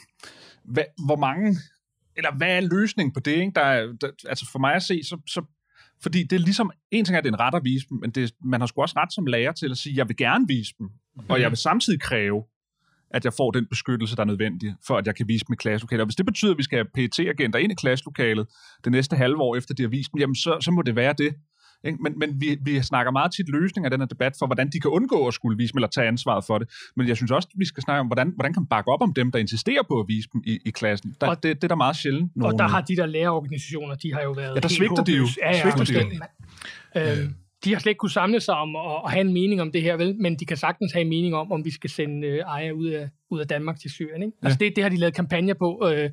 hvad, hvor mange, eller hvad er løsningen på det? Ikke? Der, er, der, altså for mig at se, så, så fordi det er ligesom, en ting er, at det er en ret at vise dem, men det, man har sgu også ret som lærer til at sige, jeg vil gerne vise dem, og jeg vil samtidig kræve, at jeg får den beskyttelse, der er nødvendig, for at jeg kan vise dem i klasselokalet. Og hvis det betyder, at vi skal have P E T-agenter ind i klasselokalet det næste halve år efter, de har vist dem, jamen så, så må det være det. Men, men vi, vi snakker meget tit løsning af den her debat for, hvordan de kan undgå at skulle vise dem, eller tage ansvaret for det. Men jeg synes også, at vi skal snakke om, hvordan, hvordan kan man bakke op om dem, der insisterer på at vise dem i, i klassen. Der, og, det, det er der meget sjældent. Nogen. Og der har de der lærerorganisationer, de har jo været... Ja, der svigter de jo. Ja, ja, svigter de jo. Øhm, de har slet ikke kunne samle sig om at, at have en mening om det her, vel? Men de kan sagtens have en mening om, om vi skal sende øh, Aya ud af, ud af Danmark til Syrien. Ikke? Ja. Altså det, det har de lavet kampagner på. Øh,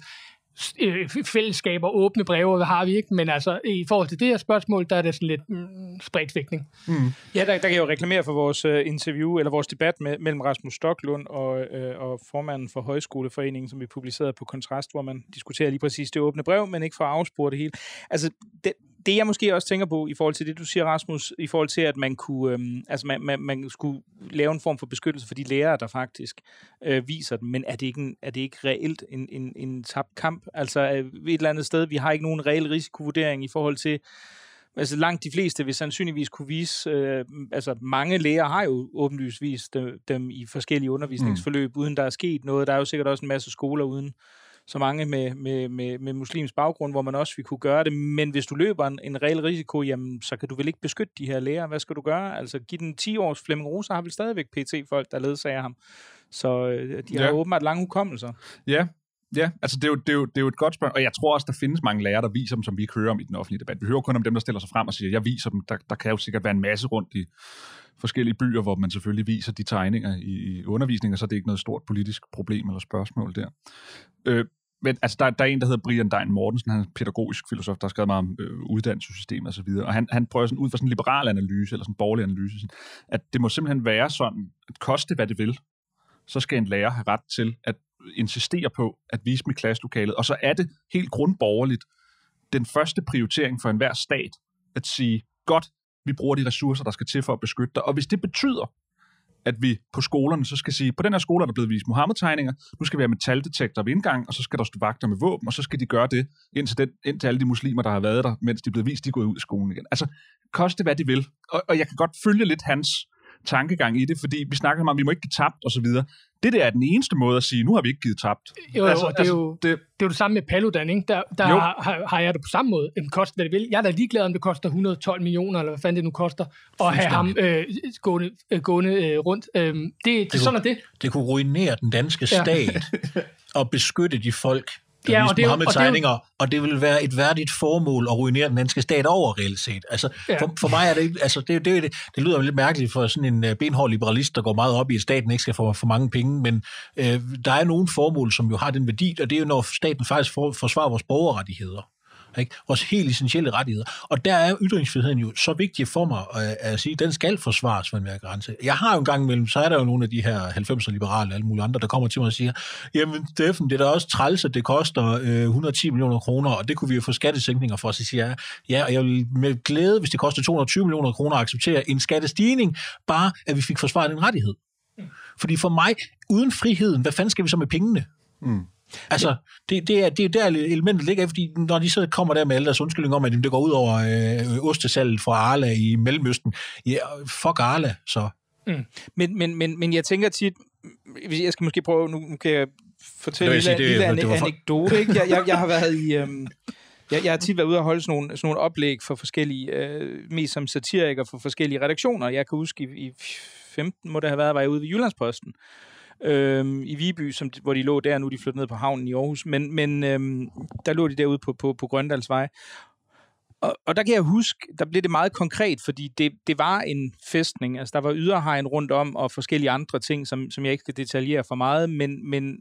fællesskaber, åbne breve, hvad har vi ikke? Men altså, i forhold til det her spørgsmål, der er det sådan lidt mm, spredtvægtning. Mm. Ja, der, der kan jeg jo reklamere for vores uh, interview, eller vores debat med, mellem Rasmus Stoklund og, uh, og formanden for Højskoleforeningen, som vi publicerede på Kontrast, hvor man diskuterer lige præcis det åbne brev, men ikke for at afspore det hele. Altså, det, det jeg måske også tænker på, i forhold til det, du siger, Rasmus, i forhold til, at man kunne, øhm, altså man, man, man skulle lave en form for beskyttelse for de lærere, der faktisk øh, viser dem, men er det ikke, en, er det ikke reelt en, en, en tabt kamp? Altså et eller andet sted, vi har ikke nogen reel risikovurdering i forhold til, altså langt de fleste vil sandsynligvis kunne vise, øh, altså mange lærere har jo åbenlyst vist dem, dem i forskellige undervisningsforløb, mm. uden der er sket noget. Der er jo sikkert også en masse skoler uden så mange med, med, med, med muslims baggrund, hvor man også vil kunne gøre det. Men hvis du løber en, en reel risiko, jamen, så kan du vel ikke beskytte de her lærere. Hvad skal du gøre? Altså, giv den ti års Flemming Rose har vel stadigvæk P T-folk, der ledsager ham. Så øh, de har ja. åbenbart lange hukommelser. Ja, ja. Altså, det er, jo, det, er jo, det er jo et godt spørgsmål. Og jeg tror også, der findes mange lærere, der viser dem, som vi ikke hører om i den offentlige debat. Vi hører kun om dem, der stiller sig frem og siger, jeg viser dem. Der, der kan jo sikkert være en masse rundt i forskellige byer, hvor man selvfølgelig viser de tegninger i, i undervisning, og så er det ikke noget stort politisk problem eller spørgsmål der. Øh, Men altså, der, der er en, der hedder Brian Dein Mortensen, han er en pædagogisk filosof, der har skrevet meget om øh, uddannelsessystemet og så videre, og han, han prøver sådan ud fra sådan en liberal analyse, eller sådan en borgerlig analyse, sådan, at det må simpelthen være sådan, at koste hvad det vil, så skal en lærer have ret til at insistere på at vise dem i klasselokalet, og så er det helt grundborgerligt den første prioritering for enhver stat, at sige, godt, vi bruger de ressourcer, der skal til for at beskytte dig, og hvis det betyder, at vi på skolerne så skal sige, på den her skole er der blevet vist Muhammed-tegninger, nu skal vi have metaldetektor ved indgang, og så skal der stå vagter med våben, og så skal de gøre det, indtil, den, indtil alle de muslimer, der har været der, mens de er blevet vist, de er gået ud af skolen igen. Altså, koste hvad de vil. Og, og jeg kan godt følge lidt hans tankegang i det, fordi vi snakker om, at vi må ikke give tabt, og så videre. Det der er den eneste måde at sige, nu har vi ikke givet tabt. Jo, altså, det, er altså, jo, det, det er jo det samme med Paludan, ikke? Der, der har, har jeg det på samme måde. Det koster, hvad det vil. Jeg er da ligeglad, om det koster et hundrede og tolv millioner, eller hvad fanden det nu koster, at have ham øh, gående, øh, gående øh, rundt. Øh, det, det, det, sådan er det. Det kunne ruinere den danske stat ja. og beskytte de folk, der ja, viste Muhammed-tegninger, og, og det vil være et værdigt formål at ruinere den danske stat over reelt set. Altså, ja. for, for mig er det altså det, det, det, det lyder lidt mærkeligt for sådan en benhård liberalist, der går meget op i, at staten ikke skal få for mange penge, men øh, der er nogle formål, som jo har den værdi, og det er jo, når staten faktisk for, forsvarer vores borgerrettigheder. Ikke? Vores helt essentielle rettigheder. Og der er ytringsfriheden jo så vigtig for mig at, at sige, at den skal forsvares for en mere grænse. Jeg har jo en gang imellem, så er der jo nogle af de her halvfemser liberale og alle mulige andre, der kommer til mig og siger, jamen Steffen, det er da også træls, at det koster øh, et hundrede og ti millioner kroner, og det kunne vi jo få skattesænkninger for. Så siger jeg, ja, og jeg vil med glæde, hvis det koster to hundrede og tyve millioner kroner, acceptere en skattestigning, bare at vi fik forsvaret en rettighed. Fordi for mig, uden friheden, hvad fanden skal vi så med pengene? Mm. Altså, det, det, er, det er der elementet ligger, fordi når de så kommer der med alle deres undskyldning om, at det går ud over øh, ostesalget fra Arla i Mellemøsten, ja, fuck Arla, så. Mm. Men, men, men, men jeg tænker tit, jeg skal måske prøve, nu, nu kan jeg fortælle en lille, lille ane, for... anekdote, ikke? Jeg, jeg, jeg har været i... Øhm, jeg, jeg har tit været ude og holde sådan nogle, sådan nogle oplæg for forskellige, øh, mest som satiriker for forskellige redaktioner. Jeg kan huske, i, i femten må det have været, var jeg ude ved Jyllandsposten, Øhm, i Viby, som, hvor de lå der, nu de flyttet ned på havnen i Aarhus, men, men øhm, der lå de derude på, på, på Grøndalsvej. Og, og der kan jeg huske, der blev det meget konkret, fordi det, det var en fæstning, altså der var yderhegn rundt om, og forskellige andre ting, som, som jeg ikke skal detaljere for meget, men, men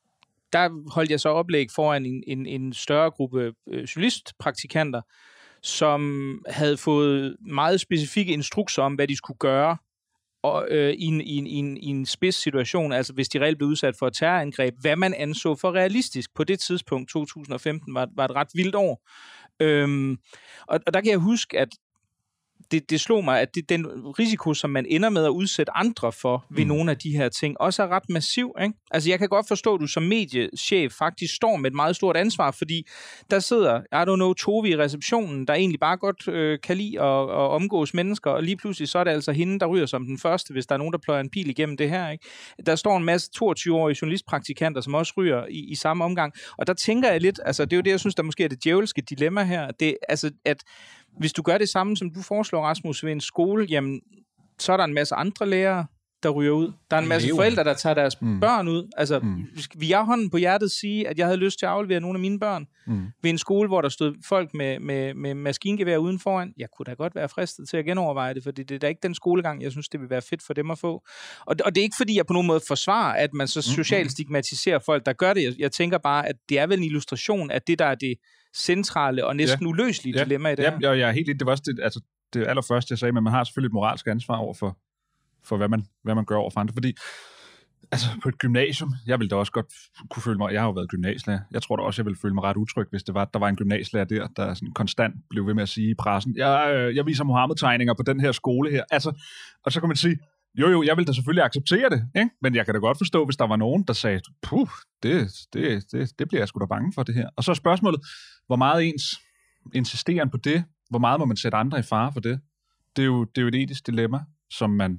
der holdt jeg så oplæg foran en, en, en større gruppe øh, journalistpraktikanter, som havde fået meget specifikke instrukser om, hvad de skulle gøre, og, øh, i, en, i, en, i, en, i en spids situation, altså hvis de reelt blev udsat for et terrorangreb, hvad man anså for realistisk. På det tidspunkt, to tusind og femten, var, var et ret vildt år. Øhm, og, og der kan jeg huske, at Det, det slog mig, at det, den risiko, som man ender med at udsætte andre for ved mm. nogle af de her ting, også er ret massiv. Ikke? Altså, jeg kan godt forstå, at du som mediechef faktisk står med et meget stort ansvar, fordi der sidder, I don't know, Tove i receptionen, der egentlig bare godt øh, kan lide at, at omgås mennesker, og lige pludselig så er det altså hende, der ryger som den første, hvis der er nogen, der pløjer en pil igennem det her. Ikke? Der står en masse toogtyve-årige journalistpraktikanter, som også ryger i, i samme omgang. Og der tænker jeg lidt, altså det er jo det, jeg synes, der måske er det djævelske dilemma her, det altså, at hvis du gør det samme, som du foreslår, Rasmus, ved en skole, jamen, så er der en masse andre lærere, der ryger ud. Der er en masse forældre, der tager deres mm. børn ud. Altså, mm. vil jeg hånden på hjertet sige, at jeg havde lyst til at aflevere nogle af mine børn mm. ved en skole, hvor der stod folk med, med, med maskingevær uden foran? Jeg kunne da godt være fristet til at genoverveje det, for det er da ikke den skolegang, jeg synes, det vil være fedt for dem at få. Og, og det er ikke, fordi jeg på nogen måde forsvarer, at man så socialt stigmatiserer folk, der gør det. Jeg, jeg tænker bare, at det er vel en illustration af det, der er det centrale og næsten ja. uløselige ja. dilemma i det ja, her. Ja, jeg er helt lidt. Det var også det, altså, det allerførste, jeg sagde, men man har selvfølgelig et moralsk ansvar over for, for hvad, man, hvad man gør over for andre. Fordi altså, på et gymnasium, jeg ville da også godt kunne føle mig, jeg har jo været gymnasielærer, jeg tror da også, jeg ville føle mig ret utryg, hvis det var, der var en gymnasielærer der, der sådan konstant blev ved med at sige i pressen, jeg, jeg viser Mohammed-tegninger på den her skole her. Altså, og så kan man sige, jo, jo, jeg vil da selvfølgelig acceptere det, ikke? Men jeg kan da godt forstå, hvis der var nogen, der sagde, puh, det, det, det, det bliver jeg sgu da bange for, det her. Og så er spørgsmålet, hvor meget ens insisteren på det, hvor meget må man sætte andre i fare for det? Det er jo, det er jo et etisk dilemma, som man,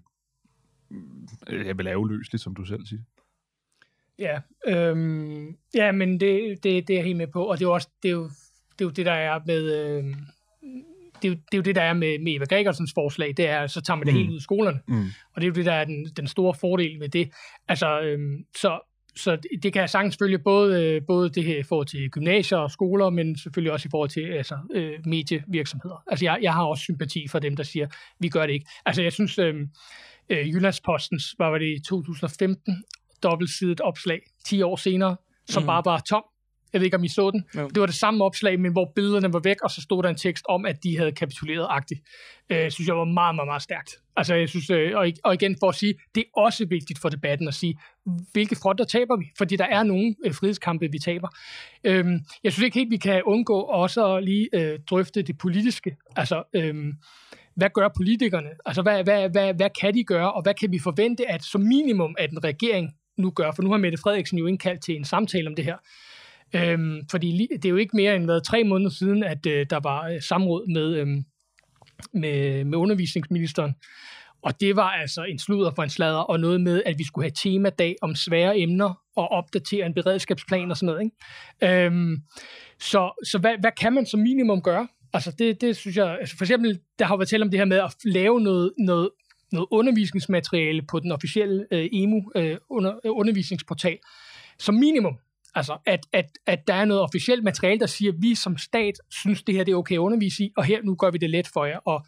jeg vil lave uløseligt, som du selv siger. Ja, øhm, ja men det, det, det er jeg helt med på, og det er jo også, det er jo det, er jo det der er med... Øh, Det er, jo, det er jo det, der er med, med Eva Gregersens forslag, det er, så tager man det mm. helt ud af skolerne. Mm. Og det er jo det, der er den, den store fordel med det. Altså, øhm, så, så det kan jeg sagtens følge både, både det her i forhold til gymnasier og skoler, men selvfølgelig også i forhold til altså, øh, medievirksomheder. Altså, jeg, jeg har også sympati for dem, der siger, vi gør det ikke. Altså, jeg synes, øhm, øh, Jyllandspostens, var det i to tusind og femten, dobbeltsidet opslag, ti år senere, som mm. bare var tom. Jeg ved ikke, om I så den. Jo. Det var det samme opslag, men hvor billederne var væk, og så stod der en tekst om, at de havde kapituleret-agtigt. Øh, synes jeg var meget, meget, meget stærkt. Altså, jeg synes, øh, og igen for at sige, det er også vigtigt for debatten at sige, hvilke fronter taber vi? Fordi der er nogle øh, frihedskampe, vi taber. Øh, jeg synes ikke helt, vi kan undgå også at lige øh, drøfte det politiske. Altså, øh, hvad gør politikerne? Altså, hvad, hvad, hvad, hvad kan de gøre, og hvad kan vi forvente, at som minimum, at en regering nu gør? For nu har Mette Frederiksen jo indkaldt til en samtale om det her. Øhm, fordi det er jo ikke mere end været tre måneder siden, at øh, der var øh, samråd med, øh, med, med undervisningsministeren. Og det var altså en sludder for en sladder, og noget med, at vi skulle have temadag om svære emner og opdatere en beredskabsplan og sådan noget. Ikke? Øhm, så så hvad, hvad kan man som minimum gøre? Altså det, det synes jeg, altså for eksempel, der har været talt om det her med at lave noget, noget, noget undervisningsmateriale på den officielle øh, E M U øh, under, øh, undervisningsportal. Som minimum. Altså, at, at, at der er noget officielt materiale, der siger, at vi som stat synes, det her det er okay at undervise i, og her nu gør vi det let for jer og,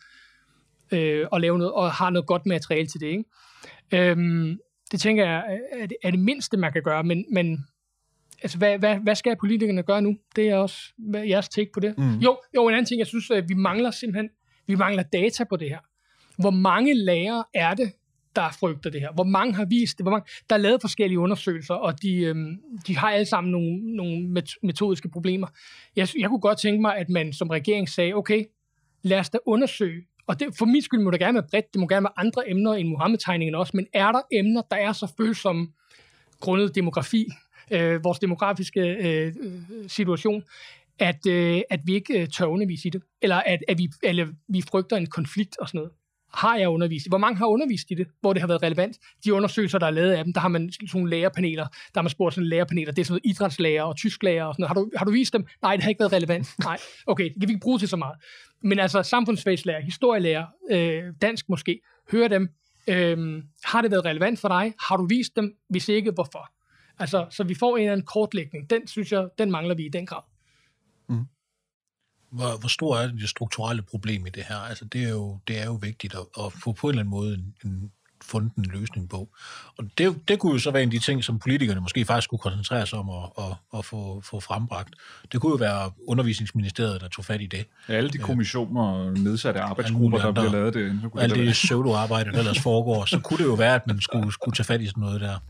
øh, at lave noget, og har noget godt materiale til det. Ikke? Øhm, det tænker jeg er det, er det mindste, man kan gøre, men, men altså, hvad, hvad, hvad skal politikerne gøre nu? Det er også jeres take på det. Mm. Jo, jo, en anden ting, jeg synes, at vi mangler simpelthen, vi mangler data på det her. Hvor mange lærere er det, der frygter det her? Hvor mange har vist det? Hvor mange? Der er lavet forskellige undersøgelser, og de, øhm, de har alle sammen nogle, nogle metodiske problemer. Jeg, jeg kunne godt tænke mig, at man som regering sagde, okay, lad os da undersøge, og det, for min skyld må det gerne være bredt, det må gerne være andre emner end Mohammed-tegningen også, men er der emner, der er så følsomme grundet demografi, øh, vores demografiske øh, situation, at, øh, at vi ikke øh, tør undervise i det, eller at, at vi, eller vi frygter en konflikt og sådan noget. Har jeg undervist? Hvor mange har undervist i det, hvor det har været relevant? De undersøgelser, der er lavet af dem, der har man sådan nogle lærerpaneler, der har man spurgt sådan lærerpaneler, det er sådan noget idrætslærer og tysklærer og sådan noget. Har du, har du vist dem? Nej, det har ikke været relevant. Nej, okay, det kan vi ikke bruge til så meget. Men altså samfundsfagslærer, historielærer, øh, dansk måske, hør dem. Øh, har det været relevant for dig? Har du vist dem? Hvis ikke, hvorfor? Altså, så vi får en eller anden kortlægning. Den synes jeg, den mangler vi i den grad. Mm. Hvor, hvor stor er det strukturelle problem i det her? Altså, det er jo, det er jo vigtigt at, at få på en eller anden måde en, en fundet en løsning på. Og det, det kunne jo så være en af de ting, som politikerne måske faktisk skulle koncentrere sig om at, at, at få, få frembragt. Det kunne jo være undervisningsministeriet, der tog fat i det. Ja, alle de kommissioner og nedsatte arbejdsgrupper, der bliver lavet det. Så kunne alt det, det pseudo-arbejde, der ellers foregår, så kunne det jo være, at man skulle, skulle tage fat i sådan noget der.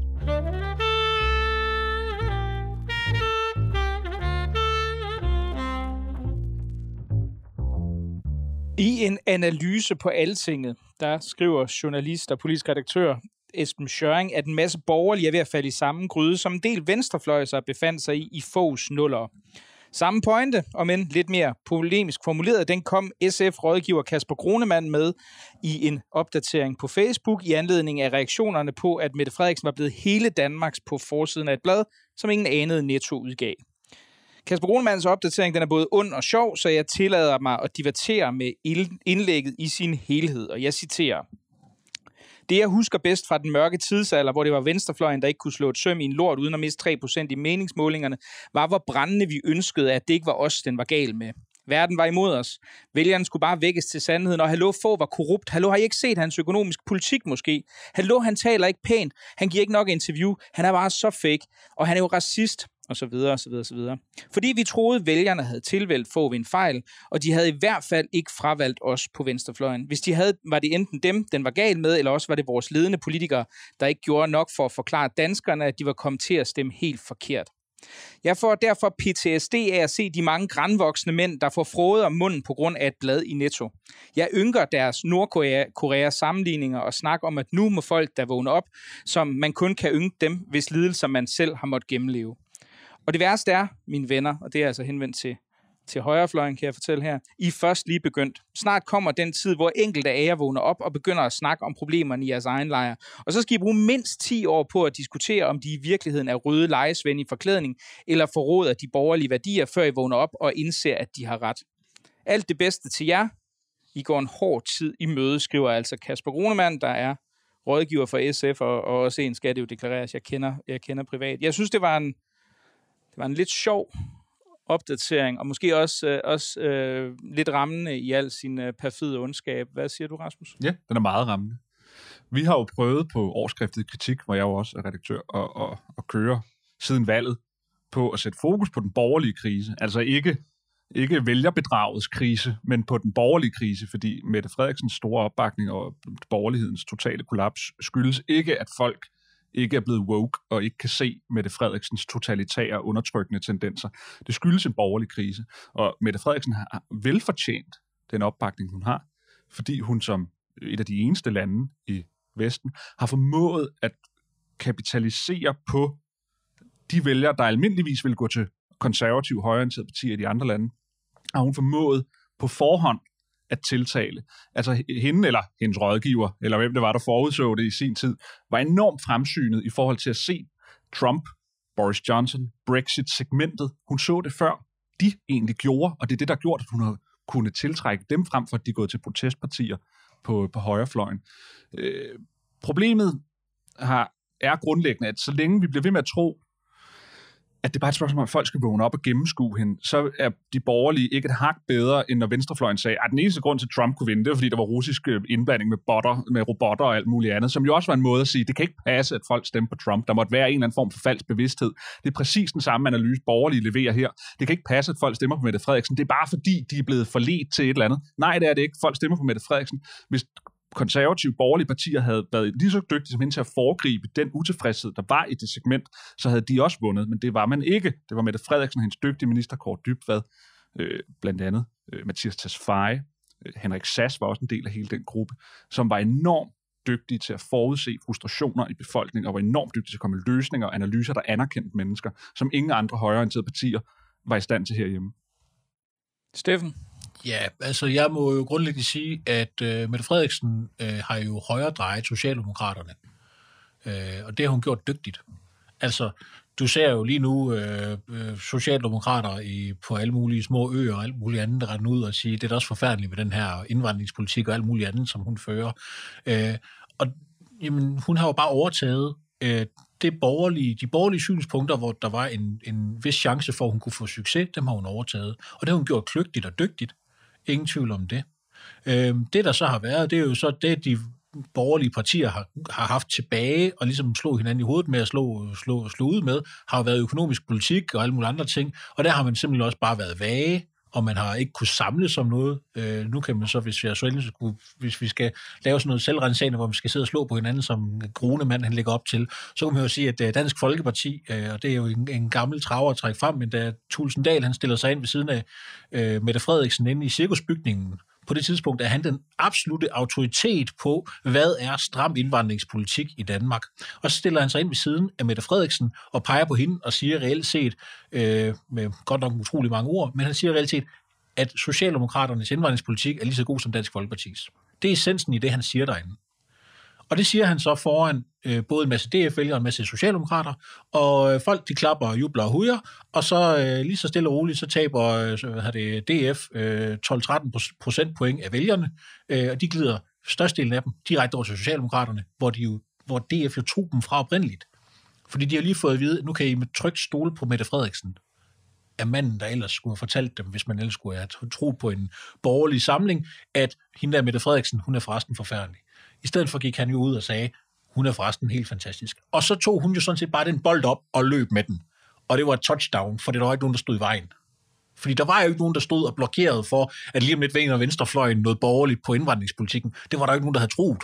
I en analyse på Altinget, der skriver journalist og politisk redaktør Esben Schøring, at en masse borgerlige er ved at falde i samme gryde, som en del venstrefløjser befandt sig i i Foghs nuller. Samme pointe, om end lidt mere polemisk formuleret, den kom S F-rådgiver Kasper Gronemann med i en opdatering på Facebook i anledning af reaktionerne på, at Mette Frederiksen var blevet hele Danmarks på forsiden af et blad, som ingen anede Netto udgav. Kasper Gronemanns opdatering den er både ond og sjov, så jeg tillader mig at divertere med indlægget i sin helhed, og jeg citerer. Det, jeg husker bedst fra den mørke tidsalder, hvor det var venstrefløjen, der ikke kunne slå et søm i en lort uden at miste tre procent i meningsmålingerne, var, hvor brændende vi ønskede, at det ikke var os, den var gal med. Verden var imod os. Vælgerne skulle bare vækkes til sandheden, og hallo, få var korrupt. Hallo, har I ikke set hans økonomisk politik måske? Hallo, han taler ikke pænt. Han giver ikke nok interview. Han er bare så fake. Og han er jo racist. Og så videre, og så videre, og så videre. Fordi vi troede, vælgerne havde tilvalgt få ved en fejl, og de havde i hvert fald ikke fravalgt os på venstrefløjen. Hvis de havde, var det enten dem, den var gal med, eller også var det vores ledende politikere, der ikke gjorde nok for at forklare danskerne, at de var kommet til at stemme helt forkert. Jeg får derfor P T S D af at se de mange grænvoksne mænd, der får frode om munden på grund af et blad i Netto. Jeg ynker deres Nordkorea sammenligninger og snakker om, at nu må folk der vågne op, som man kun kan ynke dem, hvis lidelser man selv har måttet gennemleve. Og det værste er, mine venner, og det er altså henvendt til, til højrefløjen, kan jeg fortælle her, I er først lige begyndt. Snart kommer den tid, hvor enkelte af jer vågner op og begynder at snakke om problemerne i jeres egen lejr. Og så skal I bruge mindst ti år på at diskutere, om de i virkeligheden er røde lejesvend i forklædning, eller forråder de borgerlige værdier, før I vågner op og indser, at de har ret. Alt det bedste til jer. I går en hård tid i møde, skriver altså Kasper Gronemann, der er rådgiver for S F, og, og også en skal det jo deklareres, jeg kender, jeg kender privat. Jeg synes, det var en Det var en lidt sjov opdatering, og måske også, øh, også øh, lidt rammende i al sin øh, perfide ondskab. Hvad siger du, Rasmus? Ja, den er meget rammende. Vi har jo prøvet på årskriftet Kritik, hvor jeg jo også er redaktør, og, og, og køre siden valget på at sætte fokus på den borgerlige krise. Altså ikke, ikke vælgerbedragets krise, men på den borgerlige krise, fordi Mette Frederiksens store opbakning og borgerlighedens totale kollaps skyldes ikke, at folk ikke er blevet woke og ikke kan se Mette Frederiksens totalitære og undertrykkende tendenser. Det skyldes en borgerlig krise, og Mette Frederiksen har velfortjent den opbakning, hun har, fordi hun som et af de eneste lande i Vesten har formået at kapitalisere på de vælgere, der almindeligvis vil gå til konservative, højreorienterede partier i de andre lande, har hun formået på forhånd at tiltale. Altså hende eller hendes rådgiver, eller hvem det var, der forudså det i sin tid, var enormt fremsynet i forhold til at se Trump, Boris Johnson, Brexit-segmentet. Hun så det før, de egentlig gjorde, og det er det, der gjorde, at hun har kunnet tiltrække dem frem for, at de er gået til protestpartier på, på højrefløjen. Øh, problemet har, er grundlæggende, at så længe vi bliver ved med at tro, at det er bare et spørgsmål om, at folk skal vågne op og gennemskue hende, så er de borgerlige ikke et hak bedre, end når venstrefløjen sagde, at den eneste grund til, at Trump kunne vinde, det var, fordi der var russisk indblanding med, botter, med robotter og alt muligt andet, som jo også var en måde at sige, det kan ikke passe, at folk stemmer på Trump. Der måtte være en eller anden form for falsk bevidsthed. Det er præcis den samme analyse, borgerlige leverer her. Det kan ikke passe, at folk stemmer på Mette Frederiksen. Det er bare fordi, de er blevet forledt til et eller andet. Nej, det er det ikke. Folk stemmer på Mette Frederiksen. Hvis konservative borgerlige partier havde været lige så dygtige som hende til at foregribe den utilfredshed, der var i det segment, så havde de også vundet, men det var man ikke. Det var Mette Frederiksen og hendes dygtige minister Kaare Dybvad, øh, blandt andet øh, Mathias Tesfaye, øh, Henrik Sass var også en del af hele den gruppe, som var enormt dygtige til at forudse frustrationer i befolkningen, og var enormt dygtige til at komme med løsninger og analyser, der anerkendte mennesker, som ingen andre højreorienterede partier var i stand til herhjemme. Steffen? Ja, altså jeg må jo grundlæggende sige, at øh, Mette Frederiksen øh, har jo højre drejet Socialdemokraterne, øh, og det har hun gjort dygtigt. Altså, du ser jo lige nu øh, øh, socialdemokrater i, på alle mulige små øer og alt muligt andet, der render ud og siger, det er da også forfærdeligt med den her indvandringspolitik og alt muligt andet, som hun fører. Øh, og jamen, hun har jo bare overtaget øh, det borgerlige, de borgerlige synspunkter, hvor der var en, en vis chance for, at hun kunne få succes, dem har hun overtaget. Og det har hun gjort kløgtigt og dygtigt. Ingen tvivl om det. Øh, det, der så har været, det er jo så det, de borgerlige partier har, har haft tilbage og ligesom slå hinanden i hovedet med at slå, slå, slå ud med, har jo været økonomisk politik og alle mulige andre ting, og der har man simpelthen også bare været vage, og man har ikke kunne samles om noget. Øh, nu kan man så, hvis, jeg så skulle, hvis vi skal lave sådan noget selvrensagende, hvor man skal sidde og slå på hinanden, som Grunemann han lægger op til, så kan man jo sige, at Dansk Folkeparti, øh, og det er jo en, en gammel traver at trække frem, men da Thulesen Dahl han stiller sig ind ved siden af øh, Mette Frederiksen inde i cirkusbygningen, på det tidspunkt er han den absolute autoritet på, hvad er stram indvandringspolitik i Danmark. Og så stiller han sig ind ved siden af Mette Frederiksen og peger på hende og siger reelt set, øh, med godt nok utrolig mange ord, men han siger reelt set, at Socialdemokraternes indvandringspolitik er lige så god som Dansk Folkepartis. Det er essensen i det, han siger derinde. Og det siger han så foran øh, både en masse D F-vælgere og en masse socialdemokrater, og øh, folk de klapper og jubler og hujer, og så øh, lige så stille og roligt, så taber øh, hvad det, D F øh, tolv til tretten procentpoint af vælgerne, øh, og de glider størstedelen af dem direkte over til socialdemokraterne, hvor, de jo, hvor D F jo tog dem fra oprindeligt. Fordi de har lige fået at vide, nu kan I med trygt stole på Mette Frederiksen, af manden, der ellers skulle have fortalt dem, hvis man ellers skulle have tro på en borgerlig samling, at hende der Mette Frederiksen, hun er forresten forfærdelig. I stedet for gik han jo ud og sagde, hun er forresten helt fantastisk. Og så tog hun jo sådan set bare den bold op og løb med den. Og det var et touchdown, for det var ikke nogen, der stod i vejen. Fordi der var jo ikke nogen, der stod og blokerede for, at lige om lidt ved og venstrefløjen noget borgerligt på indvandringspolitikken. Det var der jo ikke nogen, der havde troet.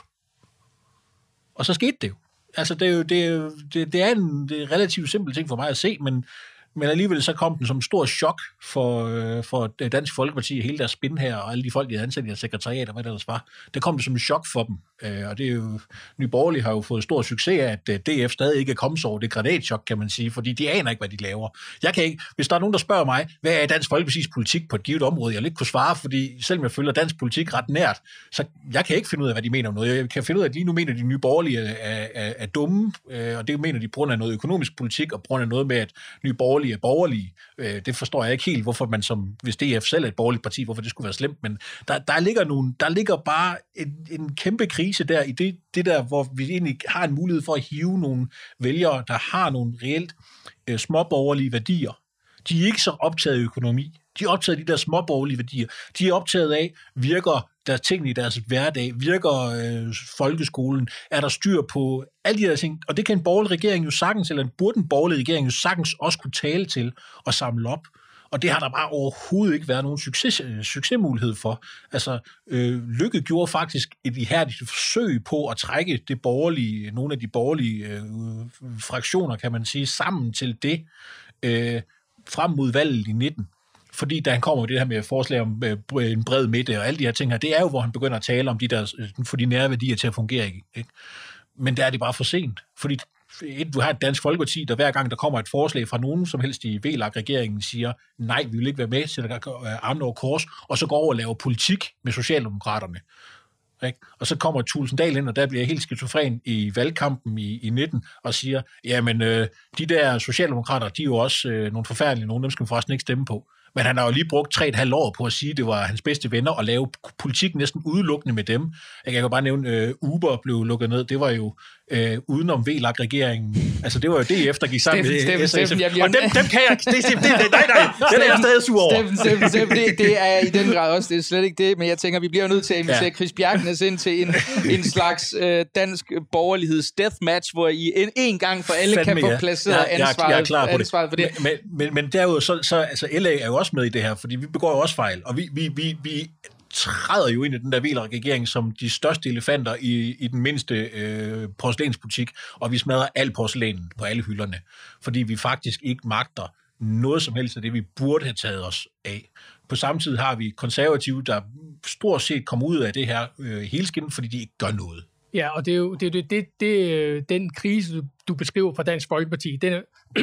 Og så skete det jo. Altså, det er jo det er, jo, det, det er en det er relativt simpel ting for mig at se, men Men alligevel så kom den som en stor chok for, øh, for Dansk Folkeparti, hele deres spin her, og alle de folk, de havde ansat i deres sekretariat, og hvad det ellers var. Det kom det som en chok for dem. Øh, og det er jo, Nye Borgerlige har jo fået stor succes af, at D F stadig ikke er kommet over det granatchok, kan man sige, fordi de aner ikke, hvad de laver. Jeg kan ikke, hvis der er nogen, der spørger mig, hvad er Dansk Folkepartis politik på et givet område, jeg vil ikke kunne svare, fordi selvom jeg følger dansk politik ret nært, så jeg kan ikke finde ud af, hvad de mener om noget. Jeg kan finde ud af, at lige nu mener de Nye Borgerlige er, er, er dumme, øh, og det mener de på grund af noget økonomisk politik, og på grund af noget med, at Nye Borgerlige er borgerlige. Det forstår jeg ikke helt, hvorfor man som, hvis D F selv er et borgerligt parti, hvorfor det skulle være slemt, men der, der, ligger, nogle, der ligger bare en, en kæmpe krise der i det, det der, hvor vi egentlig har en mulighed for at hive nogle vælgere, der har nogle reelt øh, småborgerlige værdier. De er ikke så optaget af økonomi. De er optaget af de der småborgerlige værdier. De er optaget af, virker deres ting i deres hverdag, virker øh, folkeskolen, er der styr på alle de der ting, og det kan en borgerlig regering jo sagtens, eller burde en borgerlig regering jo sagtens også kunne tale til og samle op. Og det har der bare overhovedet ikke været nogen succes, succesmulighed for. Altså, øh, Lykke gjorde faktisk et ihærdigt forsøg på at trække det borgerlige, nogle af de borgerlige øh, fraktioner, kan man sige, sammen til det øh, frem mod valget i nitten. Fordi da han kommer med det her med forslag om øh, en bred midte og alle de her ting her, det er jo, hvor han begynder at tale om de der, for de nære værdier til at fungere, ikke? Men der er det bare for sent. Fordi et, du har et Dansk Folkeparti, der hver gang der kommer et forslag fra nogen som helst i V L A K-regeringen, siger, nej, vi vil ikke være med til at arme over kors, og så går over og laver politik med Socialdemokraterne. Ikke? Og så kommer Thulesen Dahl ind, og der bliver helt skizofren i valgkampen i, i nitten, og siger, jamen, øh, de der socialdemokrater, de er jo også øh, nogle forfærdelige, nogle dem skal vi forresten ikke stemme på. Men han har jo lige brugt tre og et halvt år på at sige, at det var hans bedste venner, og lave politik næsten udelukkende med dem. Jeg kan jo bare nævne, at uh, Uber blev lukket ned. Det var jo uh, udenom V L A K-regeringen. Altså, det var jo D F, der gik sammen Steffen, med Steffen, S S F. Steffen, Og dem, dem kan jeg... Det, det, det, nej, nej, den er jeg stadig sur over. Steffen, Steffen, Steffen, det, det er i den grad også, det er slet ikke det, men jeg tænker, vi bliver nødt til at invitere ja. Chris Bjerknes ind til en, en slags uh, dansk borgerligheds deathmatch, hvor I en, en gang for alle Fandme, kan få placeret ja. ansvaret, jeg er, jeg er klar på ansvaret det. for det. Men, men, men derudover, så, så altså, L A er jo også med i det her, fordi vi begår jo også fejl, og vi, vi, vi, vi træder jo ind i den der V L A K-regering som de største elefanter i, i den mindste øh, porcelænsbutik, og vi smadrer al porcelænen på alle hylderne, fordi vi faktisk ikke magter noget som helst af det, vi burde have taget os af. På samme tid har vi konservative, der stort set kommer ud af det her øh, helskin, fordi de ikke gør noget. Ja, og det er jo det, det, det, det, den krise, du, du beskriver fra Dansk Folkeparti, den er,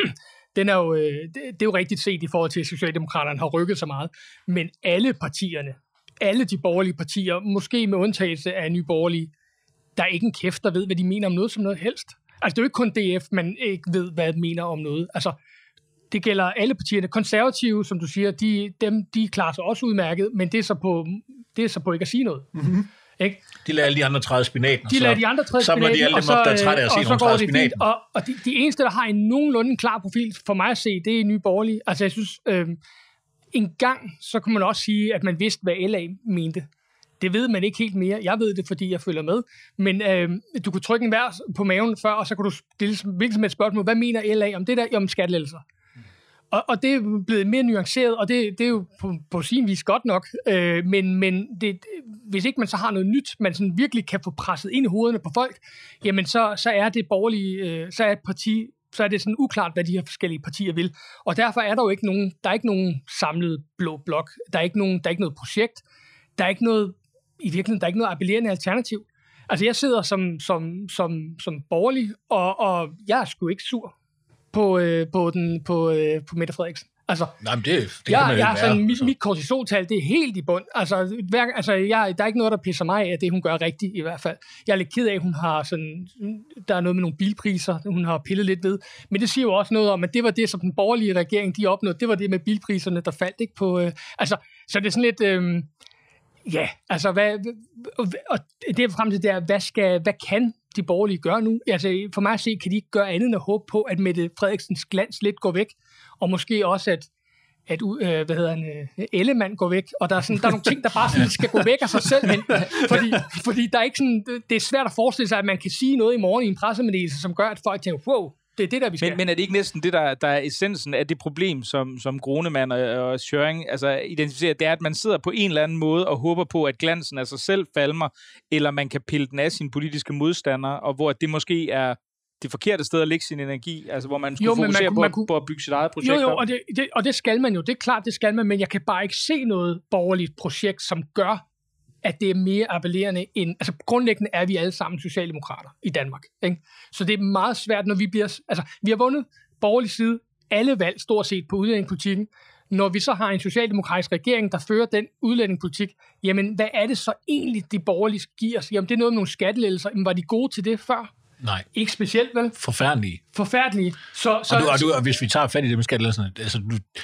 den er jo, det, det er jo rigtigt set i forhold til, at Socialdemokraterne har rykket så meget, men alle partierne, alle de borgerlige partier, måske med undtagelse af Nye Borgerlige, der er ikke en kæft, der ved, hvad de mener om noget som noget helst. Altså, det er jo ikke kun D F, man ikke ved, hvad de mener om noget. Altså, det gælder alle partierne. Konservative, som du siger, de, dem, de klarer sig også udmærket, men det er så på, det er så på ikke at sige noget. Mm-hmm. Ikke? De lader alle de andre træde spinaten, de lader de andre træde samler spinaten, de alle dem op, der er trætte af at se nogle træde spinaten. Og, og de, de eneste, der har en nogenlunde klar profil for mig at se, det er Nye Borgerlige. Altså, jeg synes, øh, en gang, så kunne man også sige, at man vidste, hvad L A mente. Det ved man ikke helt mere. Jeg ved det, fordi jeg følger med. Men øh, du kunne trykke en vers på maven før, og så kunne du stille hvilket som helst spørgsmål. Hvad mener L A om det der? Om skattelettelser. Mm. Og, og det er blevet mere nuanceret, og det, det er jo på, på sin vis godt nok. Øh, men men det, hvis ikke man så har noget nyt, man sådan virkelig kan få presset ind i hovederne på folk, jamen så, så er det borgerlige, øh, så er et parti, så er det sådan uklart, hvad de her forskellige partier vil. Og derfor er der jo ikke nogen, der er ikke nogen samlet blå blok. Der er ikke nogen, der er ikke noget projekt. Der er ikke noget, i virkeligheden, der er ikke noget appellerende alternativ. Altså, jeg sidder som, som, som, som borgerlig, og, og jeg er sgu ikke sur på, øh, på, den, på, øh, på Mette Frederiksen. Altså, nej, men det, det jeg, kan man jo jeg være. Sådan, mit, mit kortisoltal, det er helt i bund. Altså, hver, altså jeg, der er ikke noget, der pisser mig af, det hun gør rigtigt i hvert fald. Jeg er lidt ked af, at hun har sådan, der er noget med nogle bilpriser, hun har pillet lidt ved. Men det siger jo også noget om, at det var det, som den borgerlige regering, de opnåede. Det var det med bilpriserne, der faldt ikke på... Øh, altså, så det er sådan lidt... Øh, ja, altså, hvad, og det er frem til det er, hvad, skal, hvad kan de borgerlige gøre nu? Altså, for mig at se, kan de ikke gøre andet end at håbe på, at Mette Frederiksens glans lidt går væk, og måske også, at, at øh, hvad hedder han, øh, Ellemann går væk, og der er, sådan, der er nogle ting, der bare sådan skal gå væk af sig selv, men, fordi, fordi der er ikke sådan, det er svært at forestille sig, at man kan sige noget i morgen i en pressemeddelelse, som gør, at folk tænker, wow, det er det, der vi skal. Men, men er det ikke næsten det, der, der er essensen af det problem, som, som Gronemann og, og Schjøring altså, identificerer, det er, at man sidder på en eller anden måde og håber på, at glansen af sig selv falmer, eller man kan pille den af sine politiske modstandere, og hvor det måske er det forkerte sted at lægge sin energi, altså hvor man skulle jo, fokusere man, på, man kunne, på at bygge sit eget projekt jo, jo, op. Og det, det, og det skal man jo, det er klart, det skal man, men jeg kan bare ikke se noget borgerligt projekt, som gør, at det er mere appellerende end... Altså grundlæggende er vi alle sammen socialdemokrater i Danmark. Ikke? Så det er meget svært, når vi bliver... Altså, vi har vundet borgerlig side alle valg stort set på udlændingepolitikken. Når vi så har en socialdemokratisk regering, der fører den udlændingepolitik, jamen hvad er det så egentlig, de borgerlige giver os? Jamen det er noget med nogle skattelettelser. Jamen var de gode til det før? Nej. Ikke specielt, vel? Forfærdelige. Forfærdelige. Så, så, og, du, og, du, og hvis vi tager fat i det med skattelettelserne, altså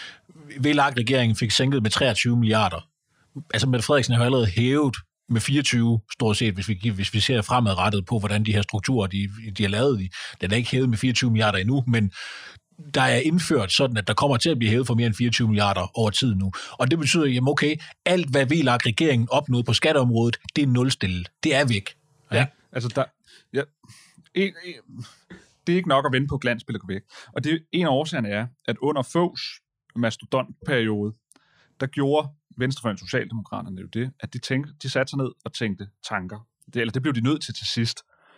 V L A K-regeringen fik sænket med treogtyve milliarder. Altså Mette Frederiksen har jo allerede hævet med fireogtyve, stort set, hvis vi, hvis vi ser fremadrettet på, hvordan de her strukturer, de, de har lavet. Den er ikke hævet med fireogtyve milliarder endnu, men der er indført sådan, at der kommer til at blive hævet for mere end fireogtyve milliarder over tid nu. Og det betyder, jamen okay, alt hvad V L A K-regeringen opnåede på skatteområdet, det er nulstillet. Det er væk. Ja, ja altså der... Ja, en, en, det er ikke nok at vente på glansbilledet går væk. Og det, en af årsagerne er, at under Foghs mastodontperiode, der gjorde Venstrefløjen Socialdemokraterne jo det, at de, tænkte, de satte sig ned og tænkte tanker. Det, eller det blev de nødt til til sidst.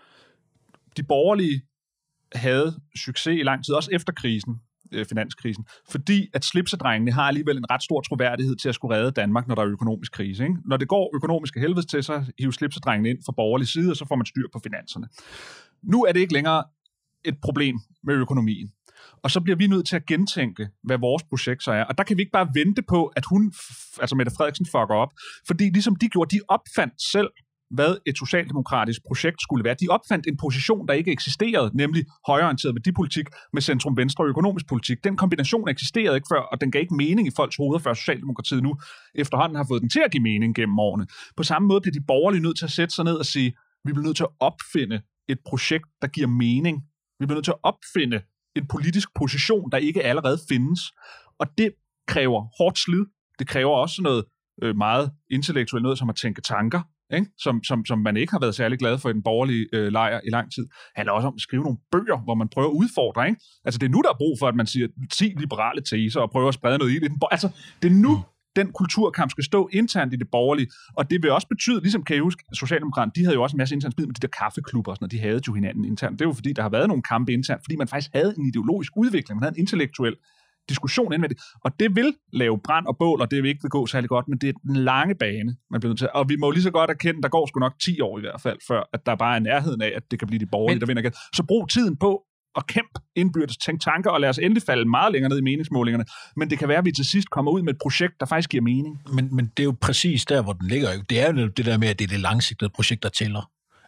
De borgerlige havde succes i lang tid, også efter krisen, øh, finanskrisen, fordi at slipsedrengene har alligevel en ret stor troværdighed til at skulle redde Danmark, når der er økonomisk krise. Ikke? Når det går økonomiske helvedes til, så hiver slipsedrengene ind fra borgerlig side, og så får man styr på finanserne. Nu er det ikke længere et problem med økonomien. Og så bliver vi nødt til at gentænke, hvad vores projekt så er. Og der kan vi ikke bare vente på, at hun, altså Mette Frederiksen, fucker op. Fordi ligesom de gjorde, de opfandt selv, hvad et socialdemokratisk projekt skulle være. De opfandt en position, der ikke eksisterede, nemlig højreorienteret værdipolitik med centrum-venstre og økonomisk politik. Den kombination eksisterede ikke før, og den gav ikke mening i folks hoveder, før Socialdemokratiet nu efterhånden har fået den til at give mening gennem årene. På samme måde bliver de borgerlige nødt til at sætte sig ned og sige, vi bliver nødt til at opfinde et projekt, der giver mening. Vi bliver nødt til at opfinde en politisk position, der ikke allerede findes. Og det kræver hårdt slid. Det kræver også noget øh, meget intellektuelt, noget som at tænke tanker, ikke? Som, som, som man ikke har været særlig glad for i den borgerlige øh, lejr i lang tid. Det handler også om at skrive nogle bøger, hvor man prøver at udfordre. Ikke? Altså det er nu, der er brug for, at man siger ti liberale teser og prøver at sprede noget i det. Altså det er nu, den kulturkamp skal stå internt i det borgerlige, og det vil også betyde, ligesom kan I huske, Socialdemokraterne, de havde jo også en masse internt spid med de der kaffeklubber og sådan noget, de havde jo hinanden internt. Det er jo fordi, der har været nogle kampe internt, fordi man faktisk havde en ideologisk udvikling, man havde en intellektuel diskussion indvendigt, og det vil lave brand og bål, og det vil ikke gå særlig godt, men det er den lange bane, man bliver nødt til. Og vi må lige så godt erkende, der går sgu nok ti år i hvert fald, før at der bare er nærheden af, at det kan blive de borgerlige, men der vinder igen. Så brug tiden på og kæmpe indbyrdes, tænk tanker, og lad os endelig falde meget længere ned i meningsmålingerne. Men det kan være, at vi til sidst kommer ud med et projekt, der faktisk giver mening. Men, men det er jo præcis der, hvor den ligger. Det er jo det der med, at det er det langsigtede projekt, der tæller.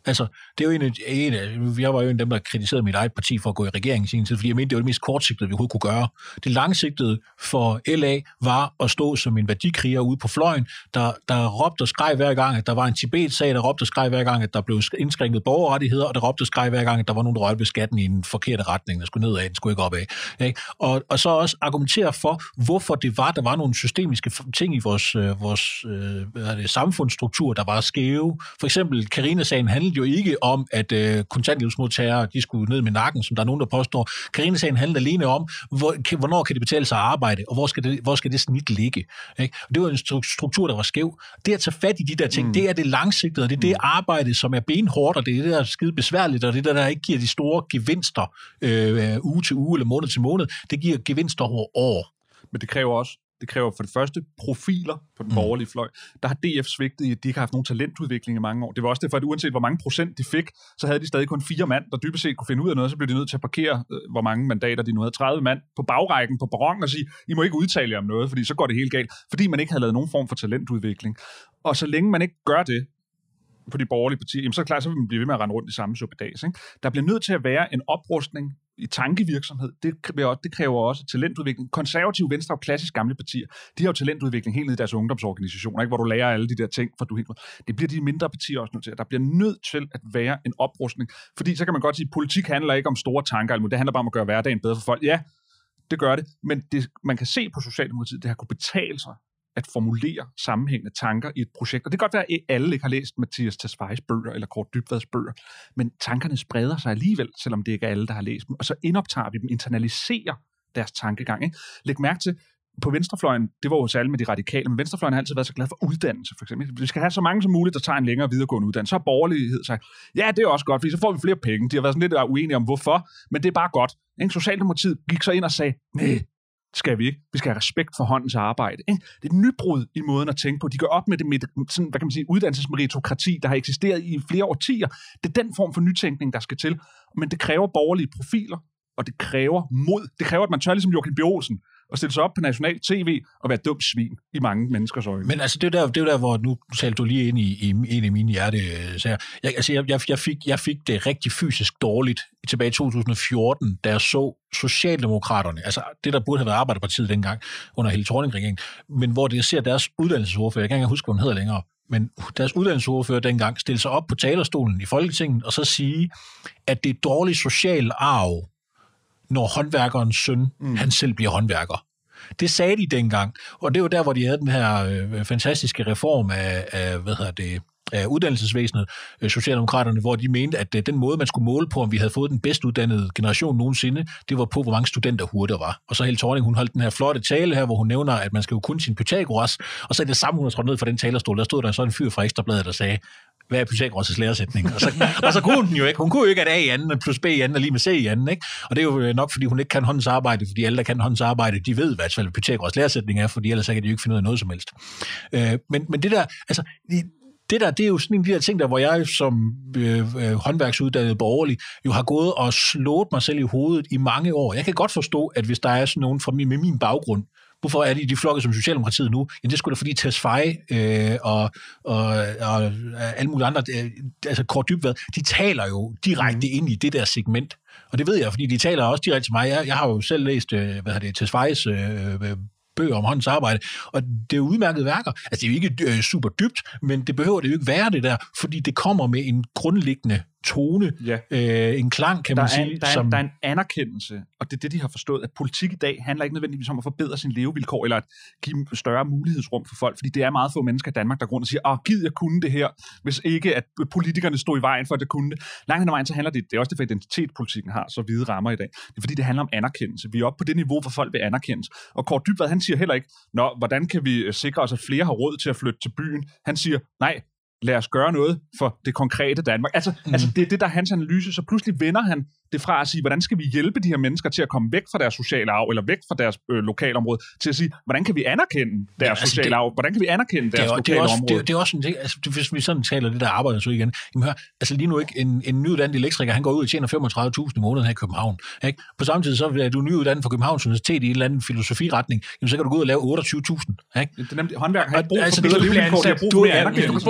Altså, det er jo en af, en af, jeg var jo en af dem, der kritiserede mit eget parti for at gå i regering i sin tid, fordi jeg mente, det var det mest kortsigtede, vi overhovedet kunne gøre. Det langsigtede for L A var at stå som en værdikriger ude på fløjen, der, der råbte og skreg hver gang, at der var en Tibet-sag, der råbte og skreg hver gang, at der blev indskrænket borgerrettigheder, og der råbte og skreg hver gang, at der var nogen, der rørte ved skatten i en forkerte retning, der skulle nedad, den skulle ikke opad. Ikke? Og, og så også argumentere for, hvorfor det var, der var nogle systemiske ting i vores, vores hvad er det, samfundsstruktur, der var skæve. For eksempel, Carina-sagen handlede jo ikke om, at øh, kontanthjælpsmodtagere, de skulle ned med nakken, som der er nogen, der påstår. Carina-sagen handlede alene om, hvor, hvornår kan det betale sig at arbejde, og hvor skal det, hvor skal det snit ligge. Ikke? Og det var en struktur, der var skæv. Det at tage fat i de der ting, mm. det er det langsigtede, og det er det arbejde, som er benhårdt, og det er det, der er skide besværligt, og det er det, der ikke giver de store gevinster øh, uge til uge eller måned til måned. Det giver gevinster over år. Men det kræver også Det kræver for det første profiler på den borgerlige fløj. Der har D F svigtet i, at de ikke har haft nogen talentudvikling i mange år. Det var også derfor, at uanset hvor mange procent de fik, så havde de stadig kun fire mand, der dybest set kunne finde ud af noget, så blev de nødt til at parkere, hvor mange mandater de nu havde. tredive mand på bagrækken på perronen og sige, I må ikke udtale jer om noget, fordi så går det helt galt. Fordi man ikke havde lavet nogen form for talentudvikling. Og så længe man ikke gør det på de borgerlige partier, jamen så er klart, så vil man blive ved med at rende rundt i samme suppedas. Ikke? Der bliver nødt til at være en oprustning i tankevirksomhed. Det, det kræver også talentudvikling. Konservative, Venstre og klassisk gamle partier, de har jo talentudvikling helt ned i deres ungdomsorganisationer, ikke? Hvor du lærer alle de der ting, for du helt. Det bliver de mindre partier også nødt til. Der bliver nødt til at være en oprustning. Fordi så kan man godt sige, at politik handler ikke om store tanker, det handler bare om at gøre hverdagen bedre for folk. Ja, det gør det, men det, man kan se på Socialdemokratiet, det har kunne betale sig at formulere sammenhængende tanker i et projekt. Og det kan godt være, at alle ikke har læst Mathias Tesfayes bøger eller Kåre Dybvads bøger, men tankerne spreder sig alligevel, selvom det ikke er alle, der har læst dem. Og så indoptager vi dem, internaliserer deres tankegang. Ikke? Læg mærke til, på venstrefløjen, det var jo særligt med de radikale, men venstrefløjen har altid været så glad for uddannelse, for eksempel. Vi skal have så mange som muligt, der tager en længere videregående uddannelse. Så har borgerlighed sagt, ja, det er også godt, fordi så får vi flere penge. De har været sådan lidt uenige om, hvorfor, men det er bare godt. Ikke? Socialdemokratiet gik så ind og sagde, nej, skal vi ikke. Vi skal have respekt for håndens arbejde. Ikke? Det er et nybrud i måden at tænke på. De går op med det med sådan, hvad kan man sige, uddannelsesmeritokrati, der har eksisteret i flere årtier. Det er den form for nytænkning, der skal til. Men det kræver borgerlige profiler, og det kræver mod. Det kræver, at man tør ligesom Joachim B. Olsen og stille sig op på national tv og være dum svin i mange menneskers øjne. Men altså, det er der, det er der hvor nu talte du lige ind i, i en af mine hjertesager. Jeg, altså, jeg, jeg, jeg, fik, jeg fik det rigtig fysisk dårligt tilbage i to tusind og fjorten, da jeg så Socialdemokraterne, altså det, der burde have været Arbejderpartiet dengang, under Helle Thorning-regeringen, men hvor det, jeg ser deres uddannelsesordfører, jeg kan ikke huske, hvad hun hedder længere, men deres uddannelsesordfører dengang stille sig op på talerstolen i Folketinget, og så sige, at det er dårlig social arv, når håndværkerens søn, mm. han selv bliver håndværker. Det sagde de dengang, og det var der, hvor de havde den her øh, fantastiske reform af, af, hvad hedder det, af uddannelsesvæsenet, øh, Socialdemokraterne, hvor de mente, at øh, den måde, man skulle måle på, om vi havde fået den bedst uddannede generation nogensinde, det var på, hvor mange studenter der var. Og så Helle Thorning, hun holdt den her flotte tale her, hvor hun nævner, at man skal jo kun sin Pythagoras, og så er det samme, hun har trådt ned fra den talerstol, der stod der sådan en fyr fra Ekstrabladet, der sagde, hvad er Pythagoras' læresætning? Og så, og så kunne hun den jo ikke. Hun kunne jo ikke, at A i anden plus B i anden er lige med C i anden, ikke? Og det er jo nok, fordi hun ikke kan håndens arbejde, fordi alle, der kan håndens arbejde, de ved, hvad Pythagoras' læresætning er, fordi ellers kan de jo ikke finde ud af noget som helst. Øh, men, men det der, altså, det der, det er jo sådan en af de der ting, der, hvor jeg som øh, håndværksuddannet borgerlig jo har gået og slået mig selv i hovedet i mange år. Jeg kan godt forstå, at hvis der er sådan nogen fra min, med min baggrund, hvorfor er de de flokke som Socialdemokratiet nu? Jamen det skulle da fordi Tesfaye øh, og, og, og alle mulige andre, øh, altså Kåre Dybvad, de taler jo direkte ind i det der segment. Og det ved jeg, fordi de taler også direkte til mig. Jeg, jeg har jo selv læst, øh, hvad det, Tesfayes øh, bøger om håndens arbejde, og det er udmærkede værker. Altså det er jo ikke øh, super dybt, men det behøver det jo ikke være det der, fordi det kommer med en grundlæggende tone, ja. øh, en klang, kan der man er, sige. Der er, som... der er en anerkendelse, og det er det, de har forstået, at politik i dag handler ikke nødvendigvis om at forbedre sine levevilkår, eller at give større mulighedsrum for folk, fordi det er meget få mennesker i Danmark, der går rundt og siger, åh, gid jeg kunne det her, hvis ikke at politikerne stod i vejen for, at det kunne det. Langt hen ad vejen, så handler det, det er også det, for identitetspolitikken har så hvide rammer i dag. Det er fordi, det handler om anerkendelse. Vi er oppe på det niveau, hvor folk vil anerkendes. Og Kåre Dybvad, han siger heller ikke, nå, hvordan kan vi sikre os, at flere har råd til at flytte til byen? Han siger, nej, lad os gøre noget for det konkrete Danmark. Altså, mm. altså det er det, der er hans analyse. Så pludselig vender han det fra at sige, hvordan skal vi hjælpe de her mennesker til at komme væk fra deres sociale arv, eller væk fra deres øh, lokalområde, til at sige, hvordan kan vi anerkende deres ja, altså sociale det, arv? Hvordan kan vi anerkende deres det er, lokale det er også, område? Det, det er også en ting, altså, hvis vi sådan taler det der arbejder så igen, jamen hør, altså lige nu ikke, en, en nyuddannet elektriker, han går ud og tjener femogtredive tusind i måneden her i København. Ikke? På samme tid, så er du nyuddannet fra Københavns Universitet i en eller anden filosofiretning, jamen så kan du gå ud og lave otteogtyve tusind. Ikke? Det er nemlig håndværk, har ikke brug for altså, bedre levevilkår, de har brug for mere anerkendelse.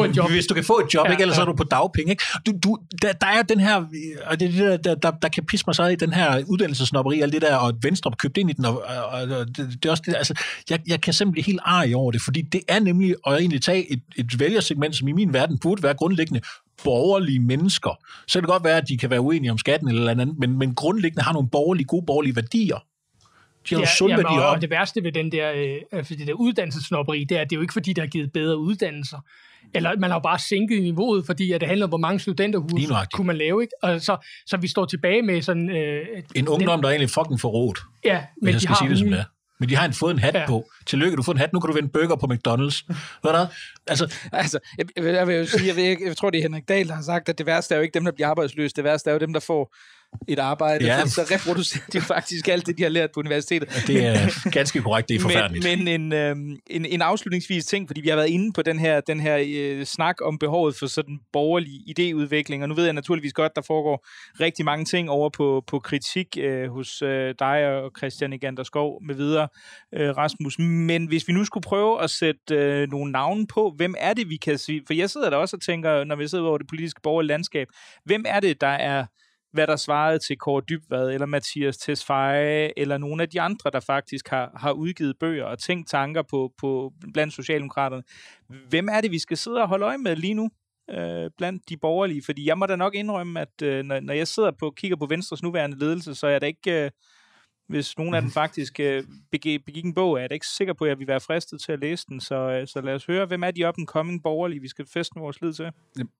hvis du kan få et job, ja, ikke, ellers ja. er du på dagpenge. Ikke? Du, du, der, der er den her, og det er det der, der, der kan pisse mig så i den her uddannelsesnopperi, og det der, og Venstre købt ind i den, og, og, og det, det er også det, altså, jeg, jeg kan simpelthen blive helt arg over det, fordi det er nemlig at egentlig tage et, et vælgersegment, som i min verden burde være grundlæggende borgerlige mennesker. Så kan det godt være, at de kan være uenige om skatten eller andet, men, men grundlæggende har nogle borgerlige, gode borgerlige værdier. De har ja, sunde jamen, værdier. Og, og det værste ved den der, øh, det der uddannelsesnopperi, det er, at det er jo ikke fordi, der er givet bedre uddannelser. Eller man har jo bare sænket niveauet, fordi at det handler om, hvor mange studenterhus kunne man lave. Ikke? Og så, så vi står tilbage med sådan... Øh, en ungdom, der er egentlig fucking forrådt. Ja, men de har... Sige det, som det er. Men de har en, fået en hat ja. på. Tillykke, du har fået en hat. Nu kan du vinde burger på McDonald's. Hvad er der? Altså, altså jeg, jeg vil jo sige, jeg, ved, jeg tror, det er Henrik Dahl, der har sagt, at det værste er jo ikke dem, der bliver arbejdsløse. Det værste er jo dem, der får et arbejde. Ja. Så reproducerer de faktisk alt det, de har lært på universitetet. Det er ganske korrekt. Det er forfærdeligt. Men, men en, øh, en, en afslutningsvis ting, fordi vi har været inde på den her, den her øh, snak om behovet for sådan borgerlig idéudvikling, og nu ved jeg naturligvis godt, der foregår rigtig mange ting over på, på kritik øh, hos øh, dig og Christian Igander Skov med videre, øh, Rasmus. Men hvis vi nu skulle prøve at sætte øh, nogle navne på, hvem er det, vi kan sige? For jeg sidder der også og tænker, når vi sidder over det politiske borgerlige landskab, hvem er det, der er hvad der svarede til Kåre Dybvad, eller Mathias Tesfaye, eller nogle af de andre, der faktisk har, har udgivet bøger og tænkt tanker på, på blandt socialdemokraterne. Hvem er det, vi skal sidde og holde øje med lige nu øh, blandt de borgerlige? Fordi jeg må da nok indrømme, at øh, når, når jeg sidder på kigger på Venstres nuværende ledelse, så er det ikke, øh, hvis nogen af dem faktisk øh, begik, begik en bog, er jeg da ikke sikker på, at jeg vil være fristet til at læse den. Så, øh, så lad os høre, hvem er de up and coming borgerlige, vi skal feste vores lid til?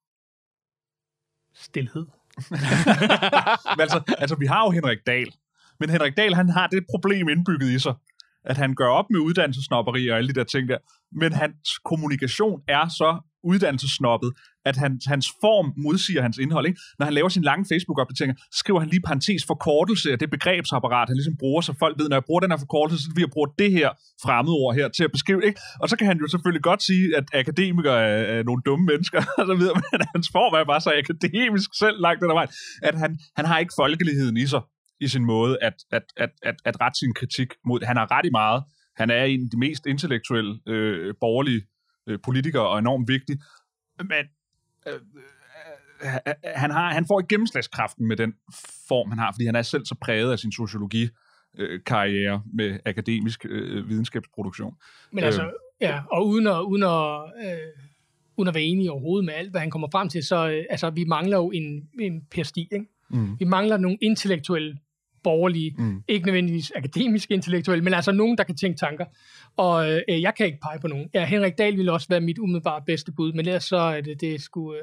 Stilhed. men altså, altså, vi har jo Henrik Dahl. Men Henrik Dahl, han har det problem indbygget i sig, at han gør op med uddannelsesnopperi og alle de der ting der. Men hans kommunikation er så uddannelsessnoppet, at han, hans form modsiger hans indhold. Ikke? Når han laver sin lange Facebook-opdateringer, skriver han lige parentes forkortelse af det begrebsapparat, han ligesom bruger, så folk ved, når jeg bruger den her forkortelse, så vil jeg bruge det her fremmedord her til at beskrive. Ikke? Og så kan han jo selvfølgelig godt sige, at akademikere er, er nogle dumme mennesker, og så videre, men hans form er bare så akademisk selv langt den vej, at han, han har ikke folkeligheden i sig, i sin måde at, at, at, at, at rette sin kritik mod det. Han har ret i meget. Han er en af de mest intellektuelle øh, borgerlige øh, politikere, og enormt vigtig. Men øh, øh, han, har, han får ikke gennemslagskraften med den form, han har, fordi han er selv så præget af sin sociologi-karriere med akademisk øh, videnskabsproduktion. Men altså, ja, og uden at, uden at, øh, uden at være enige overhovedet med alt, hvad han kommer frem til, så øh, altså, vi mangler jo en, en Per Stig, ikke? Mm. Vi mangler nogle intellektuelle borgerlige, mm. ikke nødvendigvis akademisk intellektuelle, men altså nogen, der kan tænke tanker. Og øh, jeg kan ikke pege på nogen. Ja, Henrik Dahl ville også være mit umiddelbare bedste bud, men ellers så er det, det er sgu... Øh,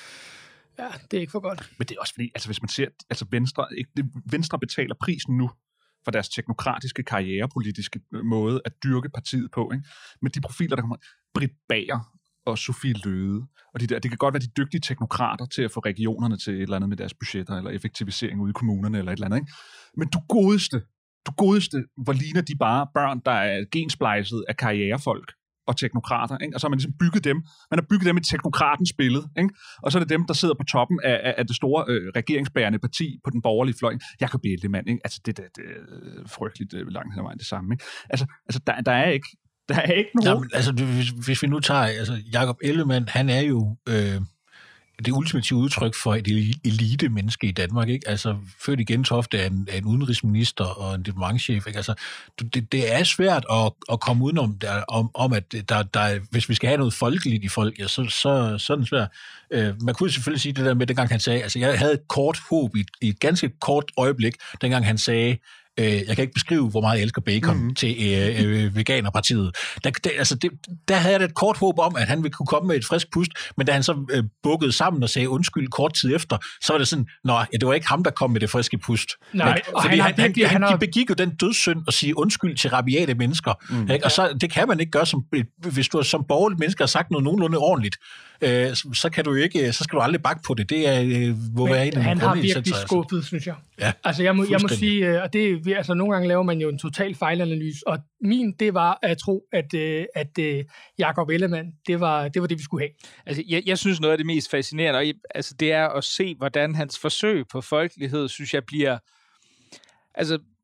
ja, det er ikke for godt. Men det er også fordi, altså hvis man ser, altså Venstre, ikke, det, Venstre betaler prisen nu for deres teknokratiske, karrierepolitiske måde at dyrke partiet på, ikke? Men de profiler, der kommer... Britt Bager og Sofie Løde, og de der, det kan godt være de dygtige teknokrater til at få regionerne til et eller andet med deres budgetter, eller effektivisering ude i kommunerne, eller et eller andet, ikke? Men du godeste, du godeste, hvor ligner de bare børn, der er gensplejset af karrierefolk og teknokrater, ikke? Og så har man ligesom bygget dem, man har bygget dem i teknokratens billede, ikke? Og så er det dem, der sidder på toppen af, af, af det store øh, regeringsbærende parti på den borgerlige fløj. Jakob Ellemann, ikke? Altså det, det, det er frygteligt øh, langt hen ad vejen det samme, ikke? Altså, altså der, der er ikke Der er ikke nogen... Jamen, altså, hvis, hvis vi nu tager... Altså, Jakob Ellemann, han er jo øh, det ultimative udtryk for et elite-menneske i Danmark, ikke? Altså, født i Gentofte af en, af en udenrigsminister og en departementschef, ikke? Altså, det, det er svært at, at komme udenom der, om, om, at der, der, hvis vi skal have noget folkeligt i folk, ja, så, så, så er det svært. Øh, man kunne selvfølgelig sige det der med, dengang han sagde... Altså, jeg havde et kort håb i, i et ganske kort øjeblik, dengang han sagde... Jeg kan ikke beskrive, hvor meget jeg elsker bacon mm-hmm. til øh, øh, Veganerpartiet. Der, der, altså det, der havde jeg et kort håb om, at han ville kunne komme med et frisk pust, men da han så øh, bukkede sammen og sagde undskyld kort tid efter, så var det sådan, nå, ja, det var ikke ham, der kom med det friske pust. Nej, men, fordi han, han, han, han, han begik jo den dødssynd at sige undskyld til rabiate mennesker. Mm. Ikke? Og så, det kan man ikke gøre, som, hvis du som borgerligt menneske har sagt noget nogenlunde ordentligt, øh, så, så kan du ikke, så skal du aldrig bakke på det. Det er, øh, hvor men, en han har virkelig skubbet, synes jeg. Ja, altså jeg må, jeg må sige, og det altså nogle gange laver man jo en total fejlanalyse, og min, det var at tro, at, at, at Jakob Ellemann, det var, det var det, vi skulle have. Altså, jeg, jeg synes, noget af det mest fascinerende, og, altså, det er at se, hvordan hans forsøg på folkelighed, synes jeg, bliver... Altså,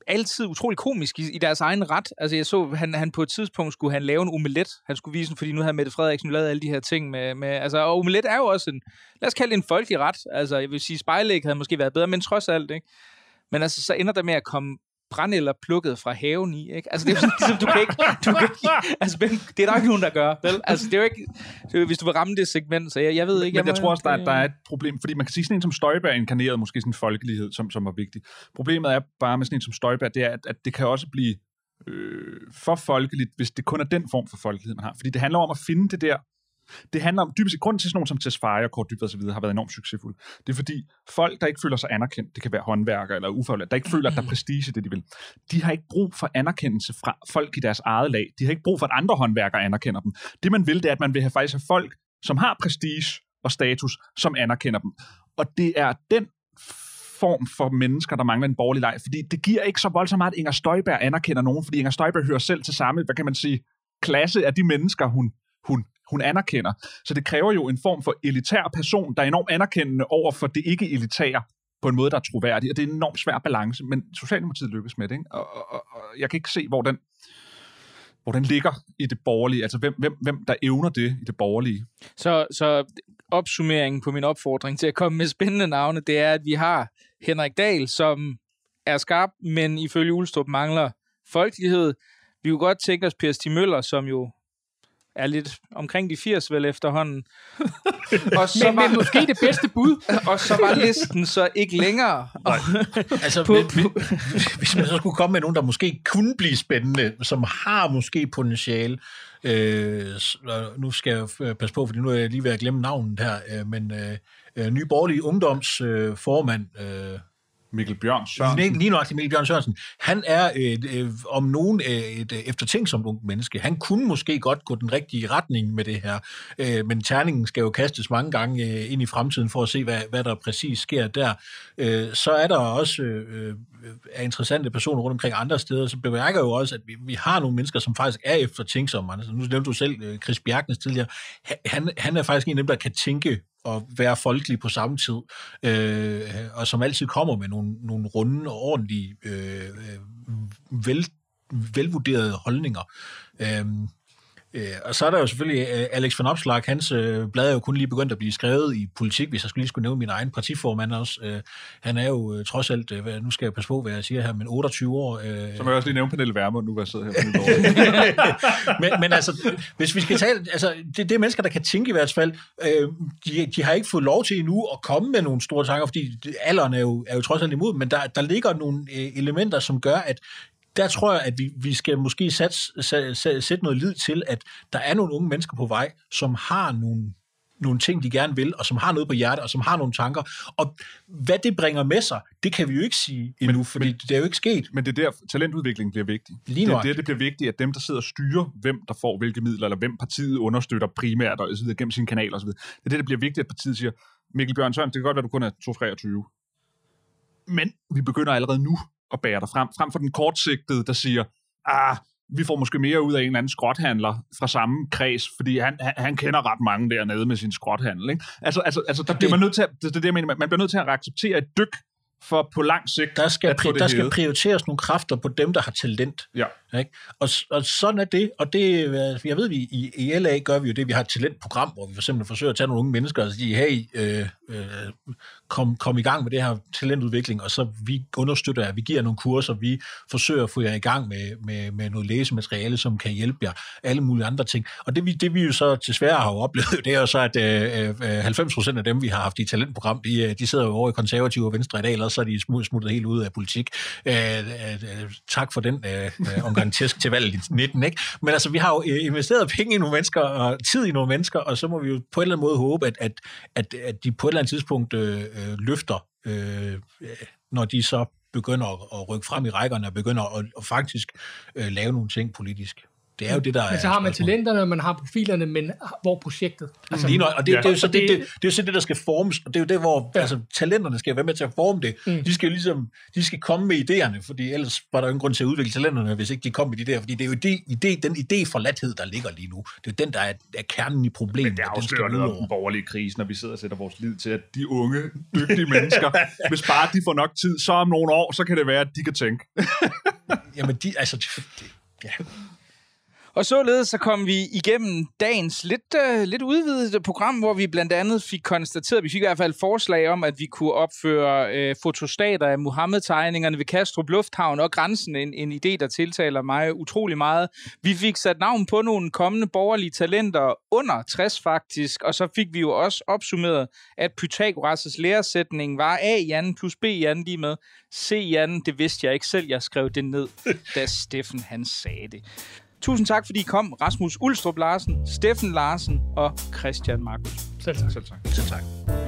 altid utrolig komisk i, i deres egen ret. Altså jeg så, han, han på et tidspunkt skulle han lave en omelet. Han skulle vise, fordi nu havde Mette Frederiksen lavet alle de her ting med, med altså, og omelet er jo også en, lad os kalde det en folkelig ret. Altså jeg vil sige, spejlæg havde måske været bedre, men trods alt, ikke? Men altså, så ender der med at komme brændenælder plukket fra haven i, ikke? Altså, det er jo sådan, ligesom, du kan ikke, du kan ikke, altså, det er der ikke nogen, der gør, vel? Altså, det er jo ikke, det er jo, hvis du vil ramme det segment, så jeg, jeg ved ikke... Men jeg, jeg tror også, der er, der er et problem, fordi man kan sige, sådan en som Støjberg inkarnerede måske sådan en folkelighed, som, som er vigtig. Problemet er bare med sådan en som Støjberg, det er, at, at det kan også blive øh, for folkeligt, hvis det kun er den form for folkelighed, man har. Fordi det handler om at finde det der. Det handler om, dybest set, grunden til sådan nogen som Tesfaye og Kåre Dybvad og så videre har været enormt succesfulde. Det er fordi folk, der ikke føler sig anerkendt, det kan være håndværkere eller ufaglærte, der ikke føler, at der er prestige i det, de vil. De har ikke brug for anerkendelse fra folk i deres eget lag. De har ikke brug for, at andre håndværkere anerkender dem. Det man vil, det er, at man vil have faktisk have folk, som har prestige og status, som anerkender dem. Og det er den form for mennesker, der mangler en borgerlig leg, fordi det giver ikke så voldsomt meget, at Inger Støjberg anerkender nogen, fordi Inger Støjberg hører selv til samme, hvad kan man sige, klasse af de mennesker, hun, hun hun anerkender. Så det kræver jo en form for elitær person, der er enormt anerkendende over for det ikke-elitære på en måde, der er troværdig, og det er en enormt svær balance, men Socialdemokratiet lykkes med det, ikke? Og, og, og jeg kan ikke se, hvor den, hvor den ligger i det borgerlige, altså hvem, hvem, hvem der evner det i det borgerlige. Så, så opsummeringen på min opfordring til at komme med spændende navne, det er, at vi har Henrik Dahl, som er skarp, men ifølge Ulstrup mangler folkelighed. Vi kunne godt tænke os Per Stig Møller, som jo er lidt omkring de firs vel efterhånden. Og så men, var, men måske det bedste bud. Og så var listen så ikke længere. altså, på, på, hvis man så skulle komme med nogen, der måske kunne blive spændende, som har måske potentiale, øh, nu skal jeg passe på, fordi nu er jeg lige ved at glemme navnet her, øh, men øh, Nye Borgerlige Ungdoms øh, formand, øh, Mikkel Bjørn Sørensen. Lige nok til Mikkel Bjørn Sørensen. Han er et, et, om nogen et eftertænksomt ungt menneske. Han kunne måske godt gå den rigtige retning med det her, men terningen skal jo kastes mange gange ind i fremtiden for at se, hvad, hvad der præcis sker der. Så er der også øh, interessante personer rundt omkring andre steder, så bemærker jo også, at vi, vi har nogle mennesker, som faktisk er eftertænksomme. Altså, nu nævnte du selv Chris Bjerknes tidligere. Han, han er faktisk en af dem, der kan tænke og være folkelig på samme tid, øh, og som altid kommer med nogle, nogle runde og ordentlige, øh, vel, velvurderede holdninger. Øh, øh, og så er der jo selvfølgelig øh, Alex van Opslark, hans øh, blad er jo kun lige begyndt at blive skrevet i politik, hvis jeg skulle lige skulle nævne min egen partiformand også. Øh, han er jo øh, trods alt, øh, nu skal jeg passe på, hvad jeg siger her, men otteogtyve år. Øh, så må jeg også lige nævne Pernille Vermund, nu hvor jeg sidder her. men, men altså, hvis vi skal tale, altså, det, det er mennesker, der kan tænke i hvert fald. Øh, de, de har ikke fået lov til endnu at komme med nogle store tanker, fordi alderen er jo, er jo trods alt imod, men der, der ligger nogle øh, elementer, som gør, at der tror jeg, at vi, vi skal måske sætte, sætte, sætte noget lid til, at der er nogle unge mennesker på vej, som har nogle, nogle ting, de gerne vil, og som har noget på hjertet, og som har nogle tanker. Og hvad det bringer med sig, det kan vi jo ikke sige endnu, men, fordi men, det er jo ikke sket. Men det er der, talentudviklingen bliver vigtig. Lige det er der, det bliver vigtigt, at dem, der sidder og styrer, hvem der får hvilke midler, eller hvem partiet understøtter primært, og så videre, gennem sine kanaler osv. Det er det, der bliver vigtigt, at partiet siger, Mikkel Bjørn Sørensen, det kan godt være, du kun er to treogtyve. Men vi begynder allerede nu at bære dig frem, frem for den kortsigtede, der siger, ah, vi får måske mere ud af en eller anden skrothandler fra samme kreds, fordi han, han, han kender ret mange dernede med sin skrothandel. Ikke? Altså, altså, altså der bliver man nødt til at, det, det, det, man, man bliver nødt til at acceptere et dyk for på lang sigt. Der skal, pri- det der skal prioriteres nogle kræfter på dem, der har talent. Ja. Ikke? Og, og sådan er det. Og det, jeg ved, vi i, i L A gør vi jo det, vi har et talentprogram, hvor vi for eksempel forsøger at tage nogle unge mennesker og sige, hey, øh, øh, kom, kom i gang med det her talentudvikling, og så vi understøtter jer, vi giver nogle kurser, vi forsøger at få jer i gang med, med, med noget læsemateriale, som kan hjælpe jer, alle mulige andre ting. Og det vi, det vi jo så desværre har oplevet, det er jo så, at øh, halvfems procent af dem, vi har haft i talentprogram, de, de sidder jo over i konservative og venstre i dag, eller så er de smuttet helt ud af politik. Øh, øh, tak for den øh, omgang tæsk til valget i nitten, ikke? Men altså, vi har jo investeret penge i nogle mennesker, og tid i nogle mennesker, og så må vi jo på en eller anden måde håbe, at, at, at, at de på et eller andet tidspunkt øh, løfter, øh, når de så begynder at, at rykke frem i rækkerne, og begynder at, at faktisk øh, lave nogle ting politisk. Det er jo det, der men er så har man spørgsmålet. talenterne, og man har profilerne, men hvor projektet? Altså, lige nøj, og det, ja. det, er jo så Og det, det- det, det, det er jo så det, der skal formes, og det er jo det, hvor Ja. altså, talenterne skal være med til at forme det. Mm. De skal jo ligesom, de skal komme med idéerne, fordi ellers var der jo ingen grund til at udvikle talenterne, hvis ikke de kom med de der, fordi det er jo ide, ide, den idéforladthed, der ligger lige nu. Det er jo den, der er, er kernen i problemet. Men det og den skal afslører noget om ud den over. borgerlige krise, når vi sidder og sætter vores lid til, at de unge, dygtige mennesker, hvis bare de får nok tid, så om nogle år, så kan det være, at de kan tænke. Jamen, de, altså, de, de, ja. Og således så kom vi igennem dagens lidt, uh, lidt udvidede program, hvor vi blandt andet fik konstateret, vi fik i hvert fald forslag om, at vi kunne opføre uh, fotostater af Muhammed-tegningerne ved Kastrup Lufthavn og grænsen, en, en idé, der tiltaler mig utrolig meget. Vi fik sat navn på nogle kommende borgerlige talenter under tres faktisk, og så fik vi jo også opsummeret, at Pythagoras' læresætning var A i anden plus B i anden lige med C i anden. Det vidste jeg ikke selv, jeg skrev det ned, da Steffen han sagde det. Tusind tak, fordi I kom, Rasmus Ulstrup Larsen, Steffen Larsen og Christian Markus. Selv tak. Selv tak. Så tak.